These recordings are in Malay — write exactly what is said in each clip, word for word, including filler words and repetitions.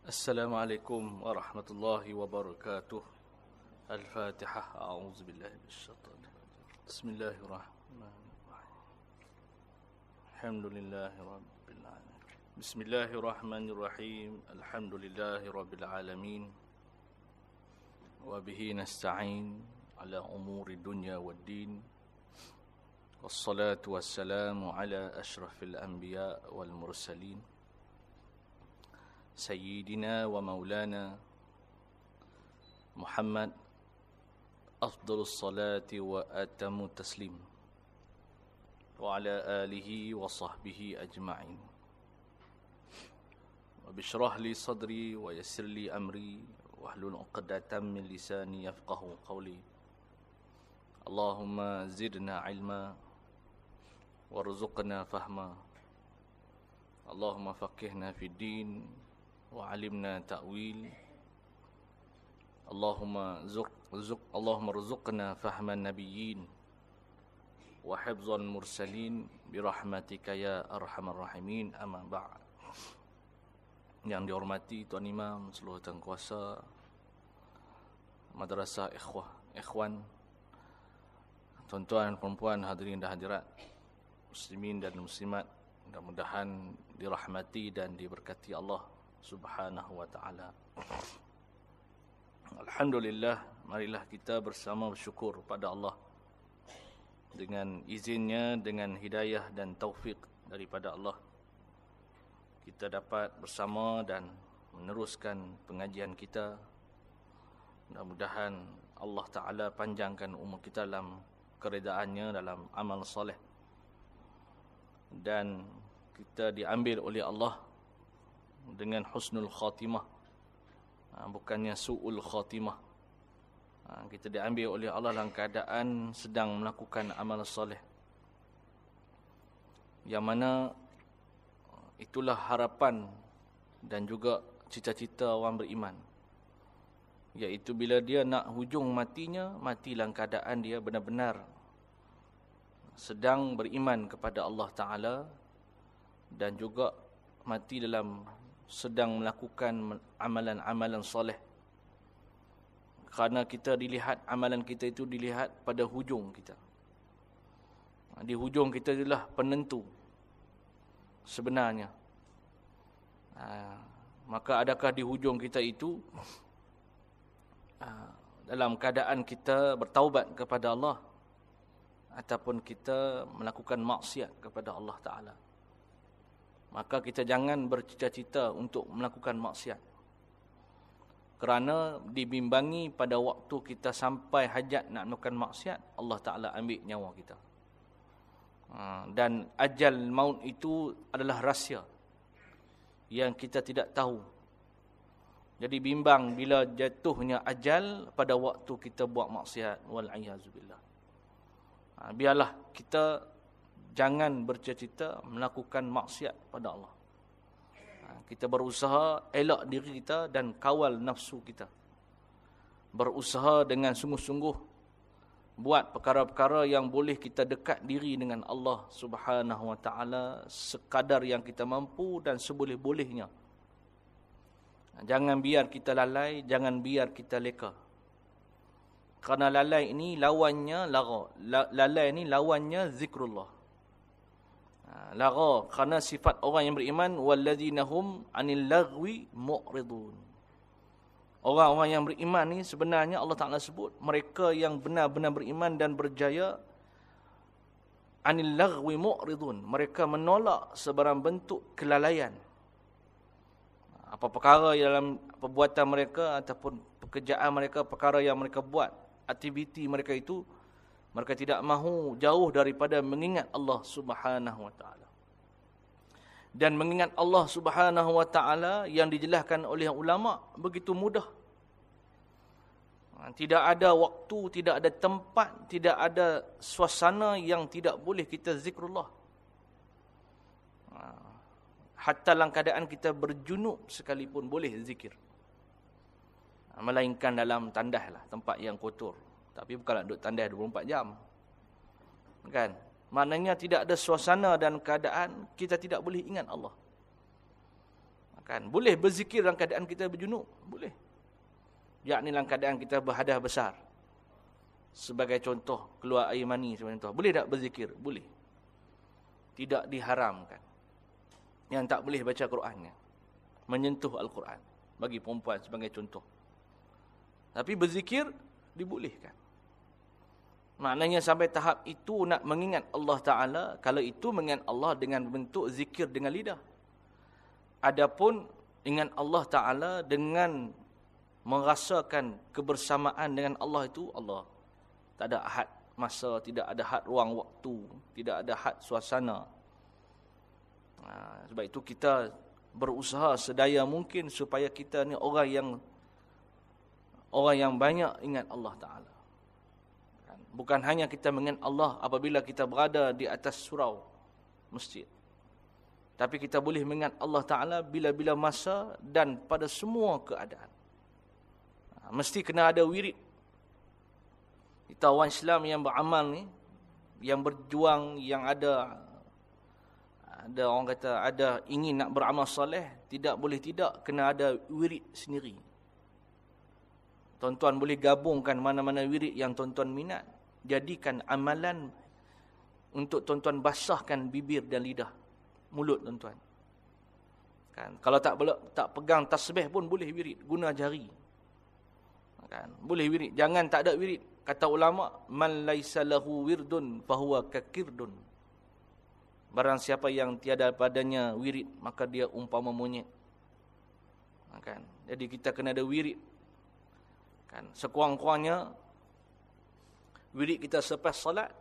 Assalamualaikum warahmatullahi wabarakatuh. Al-Fatihah. A'udzu billahi minasyaitonir rajim. Bismillahirrahmanirrahim. Alhamdulillahi rabbil alamin. Bismillahirrahmanirrahim. Alhamdulillahi rabbil alamin. Wa bihi nasta'in ala umuri dunya waddin. Wassalatu wassalamu ala asyrafil anbiya wal mursalin. Sayyidina wa maulana Muhammad afdalus salati wa atamu taslim wa ala alihi wa sahbihi ajma'in. Wa bishrah li sadri wa yassir li amri wa hlul 'uqdatam min lisani yafqahu qawli. Allahumma zidna ilma warzuqna fahma. Allahumma faqihna fid din wa 'alimna ta'wil. Allahumma zuq zuq Allahumma rzuqna fahman nabiyyin wa hifzan mursalin bi rahmatika ya arhamar rahimin. Amma ba'd. Yang dihormati Tuan Imam, seluruh tengkuasa Madrasah Ikhwah Ikhwan, tuan-tuan, perempuan, hadirin dan hadirat, muslimin dan muslimat, mudah-mudahan dirahmati dan diberkati Allah Subhanahu wa ta'ala. Alhamdulillah, marilah kita bersama bersyukur pada Allah. Dengan izinnya, dengan hidayah dan taufik daripada Allah, kita dapat bersama dan meneruskan pengajian kita. Mudah-mudahan Allah Ta'ala panjangkan umur kita dalam keredaannya, dalam amal soleh, dan kita diambil oleh Allah dengan husnul khatimah, bukannya su'ul khatimah. Kita diambil oleh Allah dalam keadaan sedang melakukan amal soleh, yang mana itulah harapan dan juga cita-cita orang beriman, iaitu bila dia nak hujung matinya, mati dalam keadaan dia benar-benar sedang beriman kepada Allah Ta'ala, dan juga mati dalam sedang melakukan amalan-amalan soleh. Kerana kita dilihat, amalan kita itu dilihat pada hujung kita. Di hujung kita itulah penentu sebenarnya. Ha, maka adakah di hujung kita itu ha, dalam keadaan kita bertaubat kepada Allah, ataupun kita melakukan maksiat kepada Allah Ta'ala? Maka kita jangan bercita-cita untuk melakukan maksiat, kerana dibimbangi pada waktu kita sampai hajat nak melakukan maksiat, Allah Ta'ala ambil nyawa kita. Dan ajal maut itu adalah rahsia yang kita tidak tahu. Jadi bimbang bila jatuhnya ajal pada waktu kita buat maksiat. Wal'iyazubillah. Biarlah kita jangan bercita-cita melakukan maksiat pada Allah. Kita berusaha elak diri kita dan kawal nafsu kita. Berusaha dengan sungguh-sungguh buat perkara-perkara yang boleh kita dekat diri dengan Allah Subhanahu wa ta'ala sekadar yang kita mampu dan seboleh-bolehnya. Jangan biar kita lalai, jangan biar kita leka. Kerana lalai ini lawannya lara. Lalai ini lawannya zikrullah. Lara, kerana sifat orang yang beriman, walladzina hum anil lagwi mu'ridun. Orang-orang yang beriman ni sebenarnya Allah Ta'ala sebut mereka yang benar-benar beriman dan berjaya, anil lagwi mu'ridun, mereka menolak sebarang bentuk kelalaian. Apa perkara dalam perbuatan mereka ataupun pekerjaan mereka, perkara yang mereka buat, aktiviti mereka itu, mereka tidak mahu jauh daripada mengingat Allah Subhanahu wa ta'ala. Dan mengingat Allah Subhanahu wa ta'ala yang dijelaskan oleh ulama begitu mudah. Tidak ada waktu, tidak ada tempat, tidak ada suasana yang tidak boleh kita zikrullah. Hatta dalam keadaan kita berjunub sekalipun boleh zikir. Melainkan dalam tandas lah, tempat yang kotor. Tapi bukanlah duduk tandas dua puluh empat jam. Kan? Maknanya tidak ada suasana dan keadaan kita tidak boleh ingat Allah. Kan? Boleh berzikir dalam keadaan kita berjunub. Boleh. Yakni dalam keadaan kita berhadas besar. Sebagai contoh, keluar air mani sebagai contoh. Boleh tak berzikir? Boleh. Tidak diharamkan. Yang tak boleh baca Qurannya. Menyentuh Al-Quran. Bagi perempuan sebagai contoh. Tapi berzikir, dibolehkan. Maknanya sampai tahap itu nak mengingat Allah Ta'ala. Kalau itu mengingat Allah dengan bentuk zikir dengan lidah. Adapun ingat Allah Ta'ala dengan merasakan kebersamaan dengan Allah itu, Allah. Tak ada had masa, tidak ada had ruang waktu, tidak ada had suasana. Ha, sebab itu kita berusaha sedaya mungkin supaya kita ni orang yang orang yang banyak ingat Allah Ta'ala. Bukan hanya kita mengingat Allah apabila kita berada di atas surau masjid. Tapi kita boleh mengingat Allah Ta'ala bila-bila masa dan pada semua keadaan. Mesti kena ada wirid. Kita orang Islam yang beramal ni, yang berjuang, yang ada, ada orang kata, ada ingin nak beramal soleh, tidak boleh tidak, kena ada wirid sendiri. Tuan-tuan boleh gabungkan mana-mana wirid yang tuan-tuan minat. Jadikan amalan untuk tuan-tuan basahkan bibir dan lidah. Mulut tuan-tuan. Kan? Kalau tak tak pegang tasbih pun boleh wirid, guna jari. Kan? Boleh wirid, jangan tak ada wirid. Kata ulama, man laisa lahu wirdun fahuwa kakirdun. Barang siapa yang tiada padanya wirid, maka dia umpama monyet. Kan? Jadi kita kena ada wirid. Kan? Sekurang-kurangnya wirid kita selepas salat.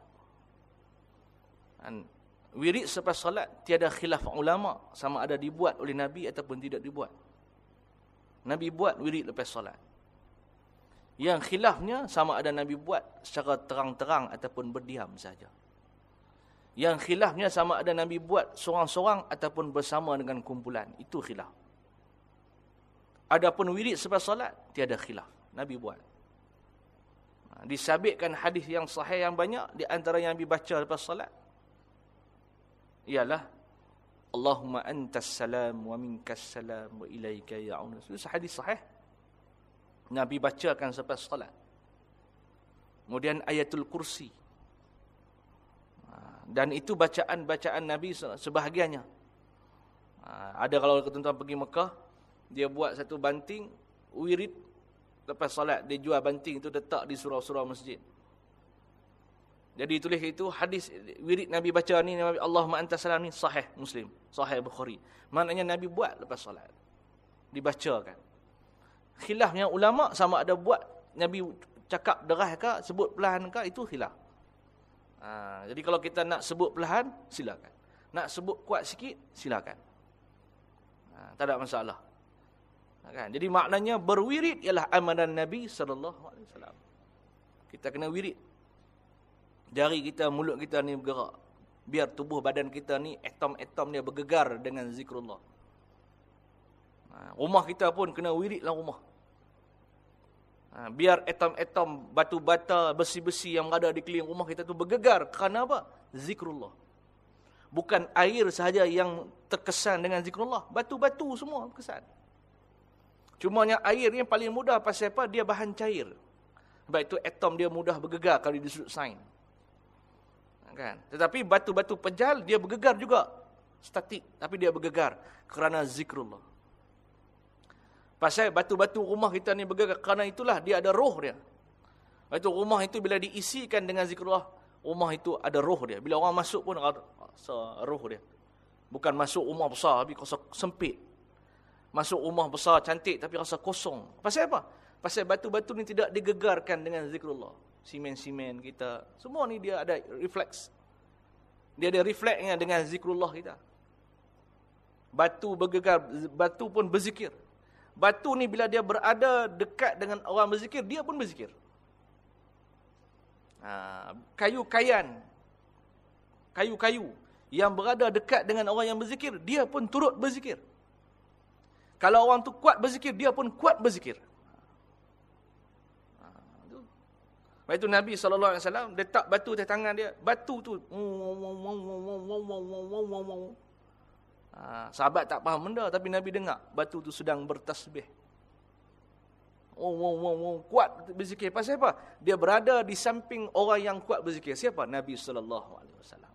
Kan? Wirid selepas salat tiada khilaf ulama sama ada dibuat oleh Nabi ataupun tidak dibuat. Nabi buat wirid lepas salat. Yang khilafnya sama ada Nabi buat secara terang-terang ataupun berdiam saja. Yang khilafnya sama ada Nabi buat seorang-seorang ataupun bersama dengan kumpulan. Itu khilaf. Adapun wirid selepas salat tiada khilaf. Nabi buat. Disabitkan hadis yang sahih yang banyak, di antara yang Nabi baca lepas salat ialah Allahumma antas salam wa minkas salam wa ilaika ya'un. Itu hadis sahih. Nabi bacakan selepas salat. Kemudian ayatul kursi. Dan itu bacaan-bacaan Nabi sebahagiannya. Ada kalau tuan-tuan pergi Mekah, dia buat satu banting wirid lepas salat, dia jual banting itu letak di surau-surau masjid. Jadi tulis itu hadis wirid Nabi baca ni, Allahumma antas salam ni sahih Muslim, sahih Bukhari. Maknanya Nabi buat lepas salat. Dibacakan. Khilafnya ulama sama ada buat Nabi cakap deras ke, sebut perlahan ke, itu khilaf. Ha, jadi kalau kita nak sebut perlahan, silakan. Nak sebut kuat sikit, silakan. Ha, tak ada masalah. Kan? Jadi maknanya berwirid ialah amalan Nabi sallallahu alaihi wasallam. Kita kena wirid. Jari kita, mulut kita ni bergerak. Biar tubuh badan kita ni, atom-atom dia bergegar dengan zikrullah. Ha, rumah kita pun kena wiridlah rumah. Ha, biar atom-atom, batu bata, besi-besi yang berada di keliling rumah kita tu bergegar. Kerana apa? Zikrullah. Bukan air sahaja yang terkesan dengan zikrullah. Batu-batu semua terkesan. Cumanya air yang paling mudah pasal apa? Dia bahan cair. Sebab itu atom dia mudah bergegar kalau di sudut sains. Kan? Tetapi batu-batu pejal dia bergegar juga. Statik. Tapi dia bergegar kerana zikrullah. Pasal batu-batu rumah kita ni bergegar kerana itulah dia ada roh dia. Itu rumah itu bila diisikan dengan zikrullah, rumah itu ada roh dia. Bila orang masuk pun rasa roh dia. Bukan masuk rumah besar tapi rasa sempit. Masuk rumah besar cantik tapi rasa kosong. Pasal apa? Pasal batu-batu ni tidak digegarkan dengan zikrullah. Simen-simen kita, semua ni dia ada refleks. Dia ada refleksnya dengan zikrullah kita. Batu bergegar, batu pun berzikir. Batu ni bila dia berada dekat dengan orang berzikir, dia pun berzikir. Ha, kayu kayan, kayu-kayu yang berada dekat dengan orang yang berzikir, dia pun turut berzikir. Kalau orang tu kuat berzikir, dia pun kuat berzikir. Lepas itu Nabi sallallahu alaihi wasallam letak batu di tangan dia. Batu tu Ha, sahabat tak faham benda, tapi Nabi dengar batu tu sedang bertasbih. Oh, oh, oh, oh, kuat berzikir. Pasal apa? Dia berada di samping orang yang kuat berzikir. Siapa? Nabi sallallahu alaihi wasallam.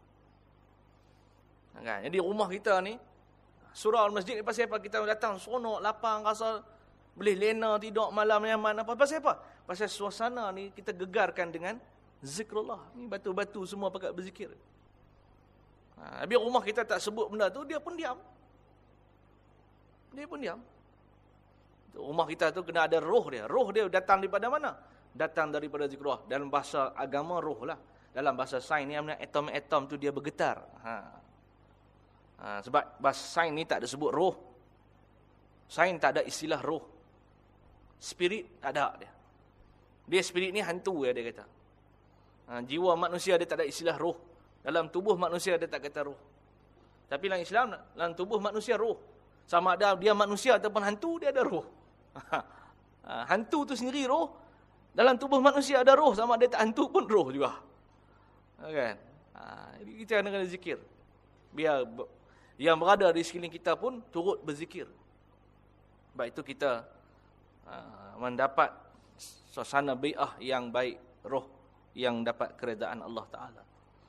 Kan? Jadi rumah kita ni, surau masjid ni pasal apa? Kita datang seronok, lapang, rasa boleh lena, tidur malam nyaman. Apa? Pasal apa? Pasal suasana ni kita gegarkan dengan zikrullah. Ni batu-batu semua pakat berzikir. Ha, habis rumah kita tak sebut benda tu, dia pun diam. Dia pun diam. Rumah kita tu kena ada roh dia. Roh dia datang daripada mana? Datang daripada zikrullah. Dalam bahasa agama roh lah. Dalam bahasa sains ni, atom-atom tu dia bergetar. Ha. Ha, sebab bahasa sains ni tak ada sebut roh. Sains tak ada istilah roh. Spirit tak ada dia. Dia spirit ni hantu ya, dia kata. Ha, jiwa manusia dia tak ada istilah roh. Dalam tubuh manusia dia tak kata roh. Tapi dalam Islam, dalam tubuh manusia roh. Sama ada dia manusia ataupun hantu, dia ada roh. Ha, hantu tu sendiri roh. Dalam tubuh manusia ada roh. Sama dia tak hantu pun roh juga. Ha, kan? Ha, jadi kita kena kena zikir. Biar yang berada di sekeliling kita pun turut berzikir. Sebab itu kita uh, mendapat suasana bai'ah yang baik, roh yang dapat keredaan Allah Ta'ala.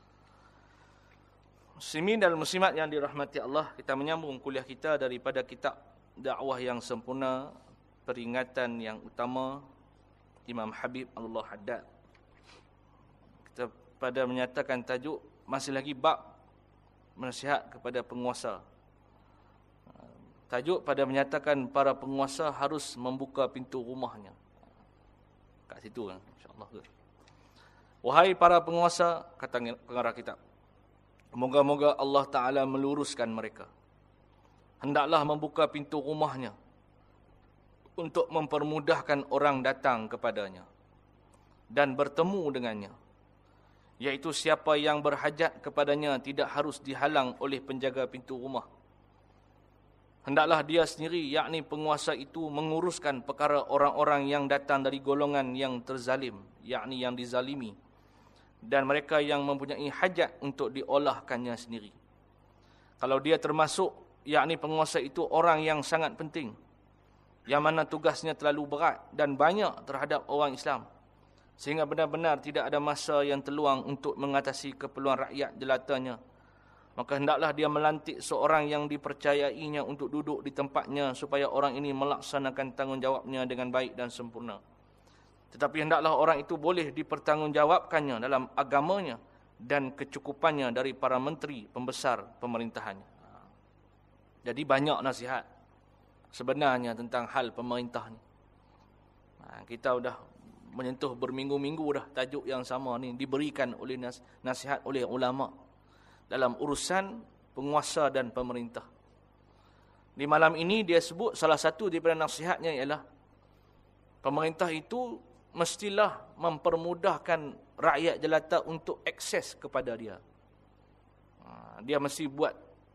Muslimin dan muslimat yang dirahmati Allah, kita menyambung kuliah kita daripada kitab dakwah yang sempurna, peringatan yang utama, Imam Habib Allah Haddad. Kita pada menyatakan tajuk, masih lagi bab nasihat kepada penguasa. Tajuk pada menyatakan para penguasa harus membuka pintu rumahnya. Kat situ kan, insya-Allah. Wahai para penguasa, kata pengarah kitab, moga-moga Allah Ta'ala meluruskan mereka. Hendaklah membuka pintu rumahnya untuk mempermudahkan orang datang kepadanya dan bertemu dengannya. Iaitu siapa yang berhajat kepadanya tidak harus dihalang oleh penjaga pintu rumah. Hendaklah dia sendiri, yakni penguasa itu, menguruskan perkara orang-orang yang datang dari golongan yang terzalim, yakni yang dizalimi, dan mereka yang mempunyai hajat untuk diolahkannya sendiri. Kalau dia termasuk, yakni penguasa itu orang yang sangat penting, yang mana tugasnya terlalu berat dan banyak terhadap orang Islam, sehingga benar-benar tidak ada masa yang terluang untuk mengatasi keperluan rakyat jelatanya, maka hendaklah dia melantik seorang yang dipercayainya untuk duduk di tempatnya supaya orang ini melaksanakan tanggungjawabnya dengan baik dan sempurna. Tetapi hendaklah orang itu boleh dipertanggungjawabkannya dalam agamanya dan kecukupannya dari para menteri pembesar pemerintahannya. Jadi banyak nasihat sebenarnya tentang hal pemerintah ni. Kita sudah menyentuh berminggu-minggu dah tajuk yang sama ni diberikan oleh nas, nasihat oleh ulama dalam urusan penguasa dan pemerintah. Di malam ini dia sebut salah satu daripada nasihatnya ialah pemerintah itu mestilah mempermudahkan rakyat jelata untuk akses kepada dia. Dia mesti buat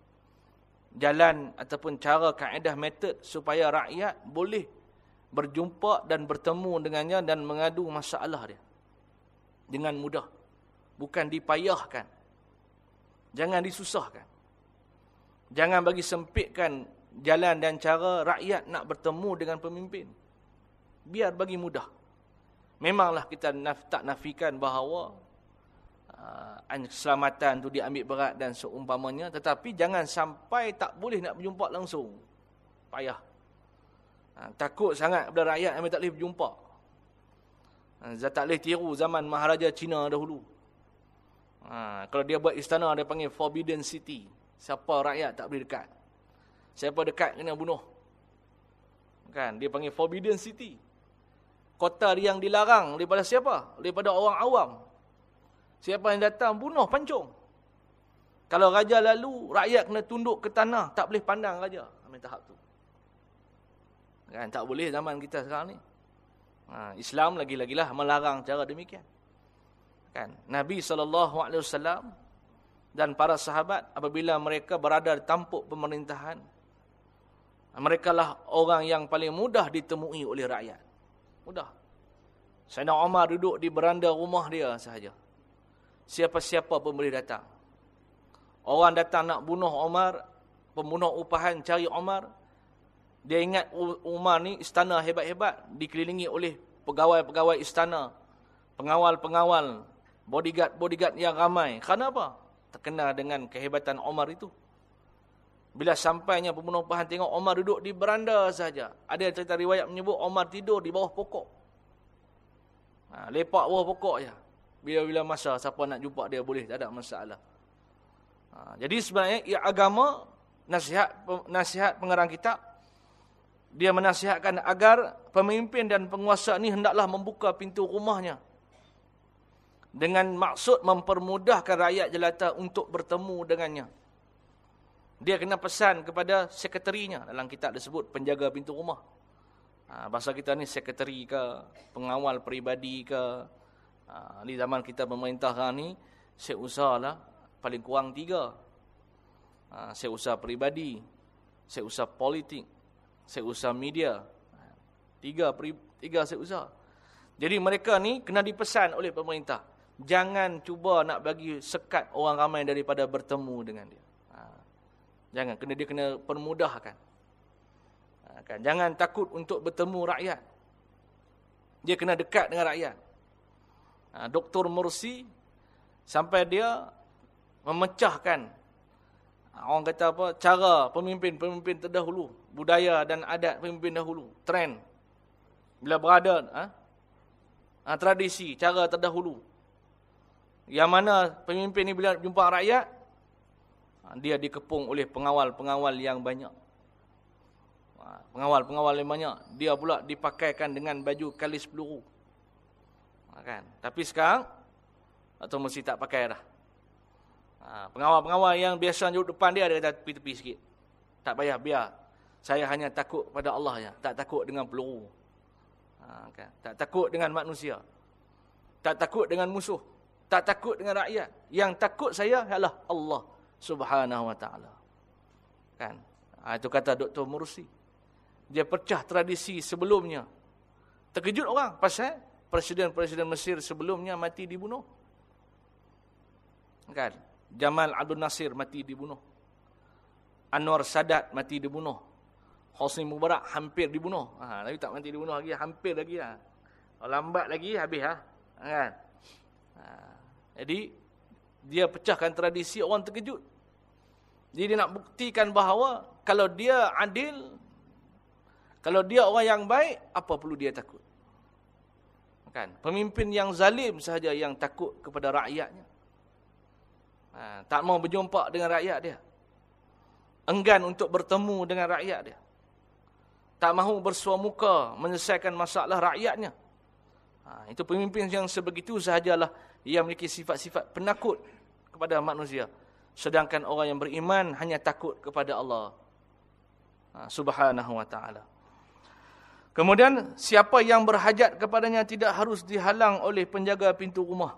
jalan ataupun cara, kaedah, metod supaya rakyat boleh berjumpa dan bertemu dengannya dan mengadu masalah dia dengan mudah. Bukan dipayahkan. Jangan disusahkan. Jangan bagi sempitkan jalan dan cara rakyat nak bertemu dengan pemimpin. Biar bagi mudah. Memanglah kita naf, tak nafikan bahawa uh, keselamatan tu diambil berat dan seumpamanya, tetapi jangan sampai tak boleh nak berjumpa langsung. Payah. Ha, takut sangat kepada rakyat yang tak boleh berjumpa. Ha, tak boleh tiru zaman Maharaja Cina dahulu. Ha, kalau dia buat istana, dia panggil Forbidden City. Siapa rakyat tak boleh dekat. Siapa dekat kena bunuh. Kan? Dia panggil Forbidden City. Kota yang dilarang daripada siapa? Daripada orang awam. Siapa yang datang, bunuh, pancung. Kalau raja lalu, rakyat kena tunduk ke tanah. Tak boleh pandang raja. Ambil tahap tu. Kan, tak boleh zaman kita sekarang ni. Ha, Islam lagi-lagilah melarang cara demikian. Kan, Nabi sallallahu alaihi wasallam dan para sahabat apabila mereka berada di tampuk pemerintahan, mereka lah orang yang paling mudah ditemui oleh rakyat. Mudah. Sayyidina Umar duduk di beranda rumah dia sahaja. Siapa-siapa pun boleh datang. Orang datang nak bunuh Umar, pembunuh upahan cari Umar. Dia ingat Umar ni istana hebat-hebat, dikelilingi oleh pegawai-pegawai istana, pengawal-pengawal, bodyguard-bodyguard yang ramai. Kenapa? Terkenal dengan kehebatan Umar itu. Bila sampainya pembunuh upahan tengok Umar duduk di beranda saja. Ada cerita riwayat menyebut Umar tidur di bawah pokok. Ha, lepak bawah pokok je. Bila-bila masa siapa nak jumpa dia boleh, tak ada masalah. Ha, jadi sebenarnya ia agama, nasihat nasihat pengarang kitab, dia menasihatkan agar pemimpin dan penguasa ni hendaklah membuka pintu rumahnya dengan maksud mempermudahkan rakyat jelata untuk bertemu dengannya. Dia kena pesan kepada sekretarinya. Dalam kitab disebut penjaga pintu rumah. Ha, bahasa kita ni sekretari ke, pengawal peribadi ke. Ha, di zaman kita pemerintahan ni, seusahalah paling kurang tiga. Ha, seusaha peribadi, seusaha politik, seusaha media. Tiga, tiga seusaha. Jadi mereka ni kena dipesan oleh pemerintah. Jangan cuba nak bagi sekat orang ramai daripada bertemu dengan dia. Ha. Jangan, kena dia kena permudahkan. Ha, kan? Jangan takut untuk bertemu rakyat. Dia kena dekat dengan rakyat. Ha, Doktor Mursi sampai dia memecahkan, orang kata apa, cara pemimpin-pemimpin terdahulu, budaya dan adat pemimpin dahulu, trend. Bila berada, ha? Ha, tradisi, cara terdahulu. Yang mana pemimpin ni bila jumpa rakyat, ha, dia dikepung oleh pengawal-pengawal yang banyak. Ha, pengawal-pengawal yang banyak. Dia pula dipakaikan dengan baju kalis peluru. Ha, kan? Tapi sekarang, atau mesti tak pakai dah. Ha, pengawal-pengawal yang biasa duduk depan dia, dia kata tepi-tepi sikit. Tak payah, biar. Saya hanya takut pada Allah ya. Tak takut dengan peluru. Ha, kan? Tak takut dengan manusia. Tak takut dengan musuh. Tak takut dengan rakyat. Yang takut saya adalah Allah Subhanahu Wa Taala. Kan? Ha, itu kata Doktor Mursi. Dia pecah tradisi sebelumnya. Terkejut orang pasal presiden-presiden Mesir sebelumnya mati dibunuh. Kan? Jamal Abdul Nasir mati dibunuh. Anwar Sadat mati dibunuh. Hosni Mubarak hampir dibunuh. Ha, tapi tak mati dibunuh lagi, hampir lagi lah. Lambat lagi habis lah. Kan? Ha, jadi dia pecahkan tradisi, orang terkejut. Jadi dia nak buktikan bahawa kalau dia adil, kalau dia orang yang baik, apa perlu dia takut? Kan? Pemimpin yang zalim sahaja yang takut kepada rakyatnya. Ha, tak mau berjumpa dengan rakyat dia. Enggan untuk bertemu dengan rakyat dia. Tak mahu bersua muka menyelesaikan masalah rakyatnya. Ha, itu pemimpin yang sebegitu sahajalah yang memiliki sifat-sifat penakut kepada manusia. Sedangkan orang yang beriman hanya takut kepada Allah ha, Subhanahu Wa Taala. Kemudian siapa yang berhajat kepadanya tidak harus dihalang oleh penjaga pintu rumah.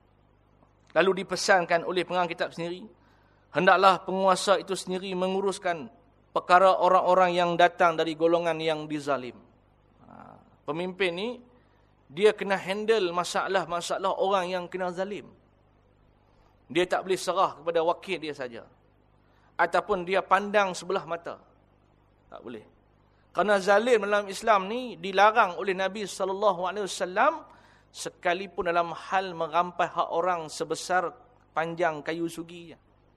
Lalu dipesankan oleh pengarang kitab sendiri, hendaklah penguasa itu sendiri menguruskan perkara orang-orang yang datang dari golongan yang dizalim. Ha, pemimpin ni, dia kena handle masalah-masalah orang yang kena zalim. Dia tak boleh serah kepada wakil dia saja. Ataupun dia pandang sebelah mata. Tak boleh. Kerana zalim dalam Islam ni dilarang oleh Nabi sallallahu alaihi wasallam sekalipun dalam hal merampas hak orang sebesar panjang kayu sugi.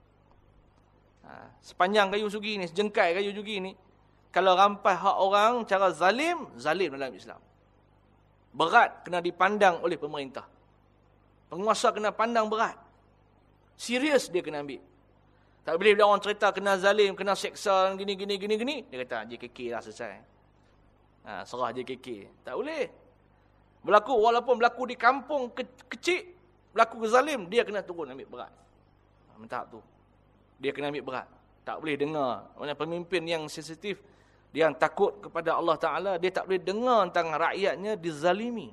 Ha, sepanjang kayu sugi ni, sejengkai kayu sugi ni, kalau rampas hak orang cara zalim, zalim dalam Islam. Berat kena dipandang oleh pemerintah. Penguasa kena pandang berat. Serius dia kena ambil. Tak boleh bila orang cerita kena zalim, kena seksa, gini, gini, gini, gini. Dia kata, J K K lah selesai. Ha, serah J K K. Tak boleh. Berlaku, walaupun berlaku di kampung ke kecil, berlaku zalim, dia kena turun ambil berat. Ha, tahap tu. Dia kena ambil berat. Tak boleh dengar. Maksudnya pemimpin yang sensitif, yang takut kepada Allah Ta'ala, dia tak boleh dengar tentang rakyatnya dizalimi.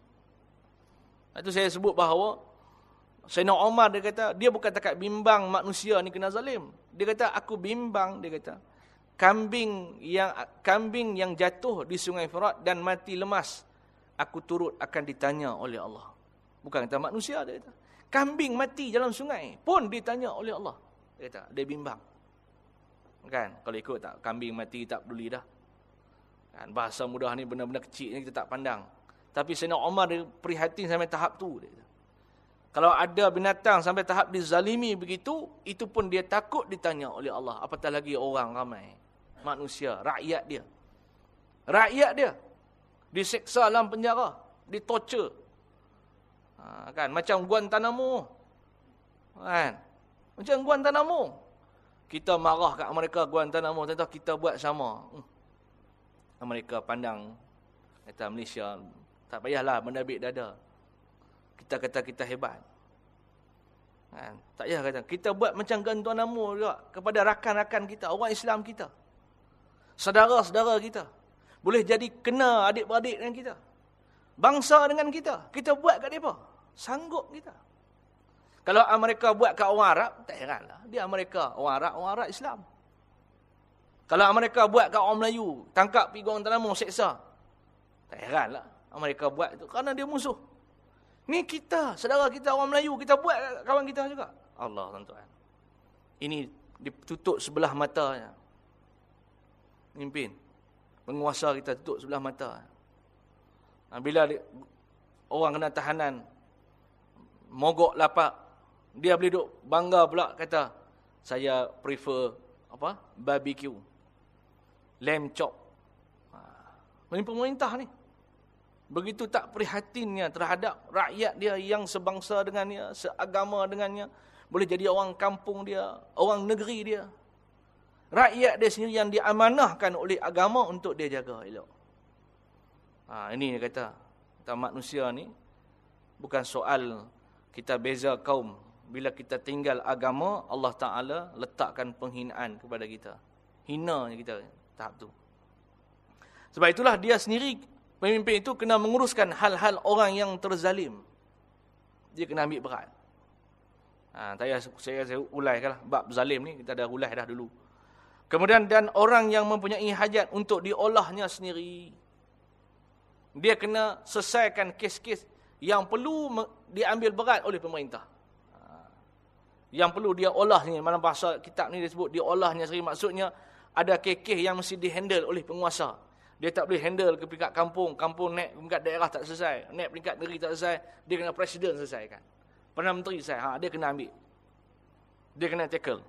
Itu saya sebut bahawa Sayyidina Umar dia kata, dia bukan takat bimbang manusia ni kena zalim. Dia kata, aku bimbang, dia kata, kambing yang kambing yang jatuh di Sungai Furat dan mati lemas, aku turut akan ditanya oleh Allah. Bukan kata manusia, dia kata. Kambing mati dalam sungai pun ditanya oleh Allah. Dia kata, dia bimbang. Kan? Kalau ikut tak, kambing mati tak peduli dah. Kan? Bahasa mudah ni benda-benda kecil ni kita tak pandang. Tapi Sayyidina Umar dia prihatin sampai tahap tu. Dia. Kalau ada binatang sampai tahap dizalimi begitu, itu pun dia takut ditanya oleh Allah. Apatah lagi orang ramai. Manusia, rakyat dia. Rakyat dia. Diseksa dalam penjara. Ditorture. Ha, kan? Macam Guantanamo. Kan? Macam Guantanamo. Kita marah kat Amerika Guantanamo, tentu kita buat sama. Hmm. Amerika pandang, kata Malaysia, tak payahlah mendabik dada. Kita kata kita hebat. Kan? Tak payah kata. Kita buat macam Guantanamo juga kepada rakan-rakan kita, orang Islam kita. Saudara-saudara kita. Boleh jadi kena adik-beradik dengan kita. Bangsa dengan kita. Kita buat kat mereka. Sanggup kita. Kalau Amerika buat kat orang Arab, tak heranlah. Dia Amerika, orang Arab, orang Arab Islam. Kalau Amerika buat kat orang Melayu, tangkap pergi Guantanamo, seksa. Tak heranlah. Amerika buat itu kerana dia musuh. Ni kita, saudara kita orang Melayu, kita buat kat kawan kita juga. Allah, tuan-tuan. Ini ditutup sebelah matanya. Pemimpin, penguasa kita tutup sebelah mata. Bila orang kena tahanan, mogok lapak, dia boleh duduk bangga pula kata, saya prefer apa? Barbecue. Lamb chop. Ini pemerintah ni. Begitu tak prihatinnya terhadap rakyat dia yang sebangsa dengannya, seagama dengannya, boleh jadi orang kampung dia, orang negeri dia. Rakyat dia sendiri yang diamanahkan oleh agama untuk dia jaga elok. Ha, ini dia kata, kata manusia ni bukan soal kita beza kaum. Bila kita tinggal agama, Allah Ta'ala letakkan penghinaan kepada kita. Hinanya kita tahap tu. Sebab itulah dia sendiri, pemimpin itu kena menguruskan hal-hal orang yang terzalim. Dia kena ambil berat. Ha, saya, saya, saya ulaikanlah bab zalim ni, kita dah ulai dah dulu. Kemudian dan orang yang mempunyai hajat untuk diolahnya sendiri. Dia kena selesaikan kes-kes yang perlu diambil berat oleh pemerintah. Yang perlu dia olah ni, dalam bahasa kitab ni disebut dia olahnya sendiri. Maksudnya ada kes-kes yang mesti dihandle oleh penguasa. Dia tak boleh handle ke peringkat kampung, kampung naik peringkat daerah tak selesai, naik peringkat negeri tak selesai, dia kena presiden selesaikan. Perdana Menteri selesai, ha, dia kena ambil. Dia kena tackle.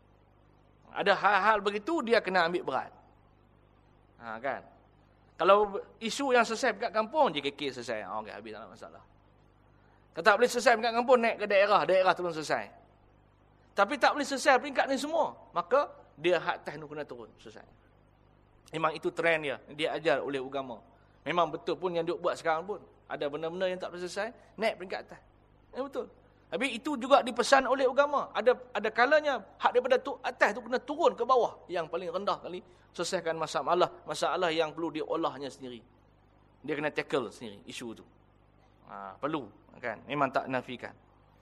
Ada hal-hal begitu dia kena ambil berat. Ha, kan? Kalau isu yang selesai peringkat kampung, J K K selesai. Ha, okey, habis tak ada masalah. Kalau tak boleh selesai peringkat kampung, naik ke daerah, daerah turun selesai. Tapi tak boleh selesai peringkat ni semua. Maka dia hak atas tu kena turun. Selesai. Memang itu trend dia. Dia ajar oleh agama. Memang betul pun yang dia buat sekarang pun. Ada benda-benda yang tak boleh selesai. Naik peringkat atas. Ya, betul. Tapi itu juga dipesan oleh agama. Ada ada kalanya hak daripada tu, atas tu kena turun ke bawah. Yang paling rendah kali. Selesaikan masalah. Masalah yang perlu diolahnya sendiri. Dia kena tackle sendiri isu tu. Ha, perlu. Kan? Memang tak nafikan.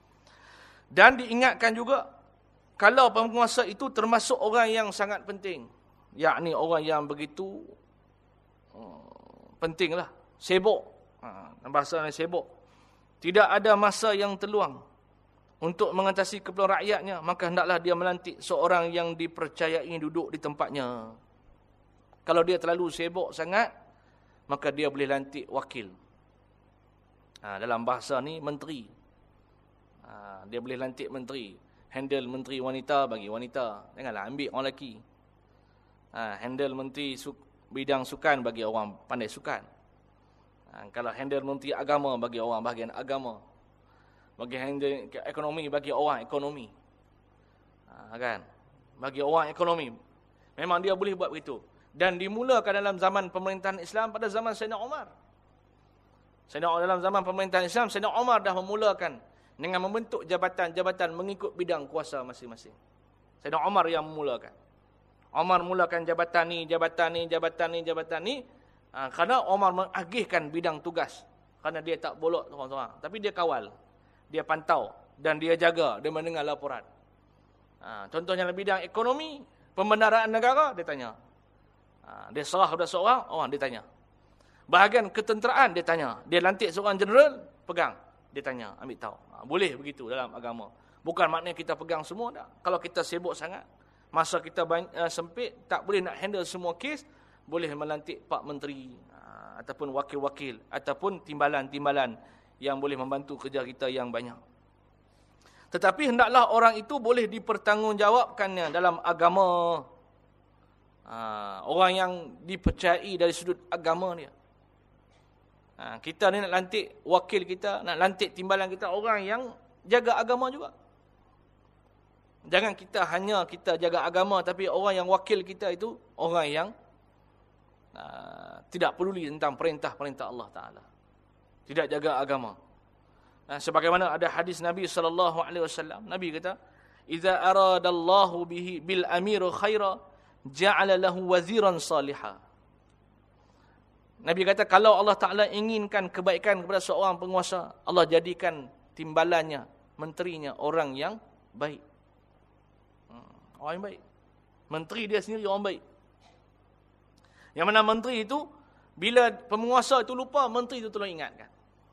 Dan diingatkan juga, kalau penguasa itu termasuk orang yang sangat penting. Yakni orang yang begitu uh, pentinglah. Sibuk. Uh, bahasa ni sibuk. Tidak ada masa yang terluang untuk mengatasi keperluan rakyatnya. Maka hendaklah dia melantik seorang yang dipercayai duduk di tempatnya. Kalau dia terlalu sibuk sangat, maka dia boleh lantik wakil. Uh, dalam bahasa ni, menteri. Uh, dia boleh lantik menteri. Handle menteri wanita bagi wanita. Janganlah ambil orang lelaki. Ha, handle menteri su- bidang sukan bagi orang pandai sukan. Ha, kalau handle menteri agama bagi orang bahagian agama. Bagi handle ekonomi bagi orang ekonomi. Ha, kan? Bagi orang ekonomi. Memang dia boleh buat begitu. Dan dimulakan dalam zaman pemerintahan Islam pada zaman Sayyidina Umar. Sayyidina dalam zaman pemerintahan Islam, Sayyidina Umar dah memulakan dengan membentuk jabatan-jabatan mengikut bidang kuasa masing-masing. Sayyidina Umar yang memulakan. Umar mulakan jabatan ni, jabatan ni, jabatan ni, jabatan ni. Ha, kerana Umar mengagihkan bidang tugas. Kerana dia tak bolok seorang-seorang. Tapi dia kawal. Dia pantau. Dan dia jaga. Dia mendengar laporan. Ha, contohnya dalam bidang ekonomi, pembendaraan negara, dia tanya. Ha, dia serah kepada seorang, orang dia tanya. Bahagian ketenteraan, dia tanya. Dia lantik seorang jeneral, pegang. Dia tanya, ambil tahu. Ha, boleh begitu dalam agama. Bukan maknanya kita pegang semua dah. Kalau kita sibuk sangat, Masa kita banyak, uh, sempit, tak boleh nak handle semua kes, boleh melantik Pak Menteri uh, ataupun wakil-wakil ataupun timbalan-timbalan yang boleh membantu kerja kita yang banyak. Tetapi hendaklah orang itu boleh dipertanggungjawabkannya dalam agama. Ha, orang yang dipercayai dari sudut agama dia. Ha, kita ni nak lantik wakil kita, nak lantik timbalan kita, orang yang jaga agama juga. Jangan kita hanya kita jaga agama, tapi orang yang wakil kita itu orang yang uh, tidak peduli tentang perintah-perintah Allah Ta'ala. Tidak jaga agama. Uh, sebagaimana ada hadis Nabi sallallahu alaihi wasallam, Nabi kata, "Idza aradallahu bihi bil amir khaira, ja'ala lahu waziran salihah." Nabi kata, kalau Allah Ta'ala inginkan kebaikan kepada seorang penguasa, Allah jadikan timbalannya, menterinya orang yang baik. Orang yang baik. Menteri dia sendiri orang baik. Yang mana menteri itu, bila penguasa itu lupa, menteri itu tolong ingatkan.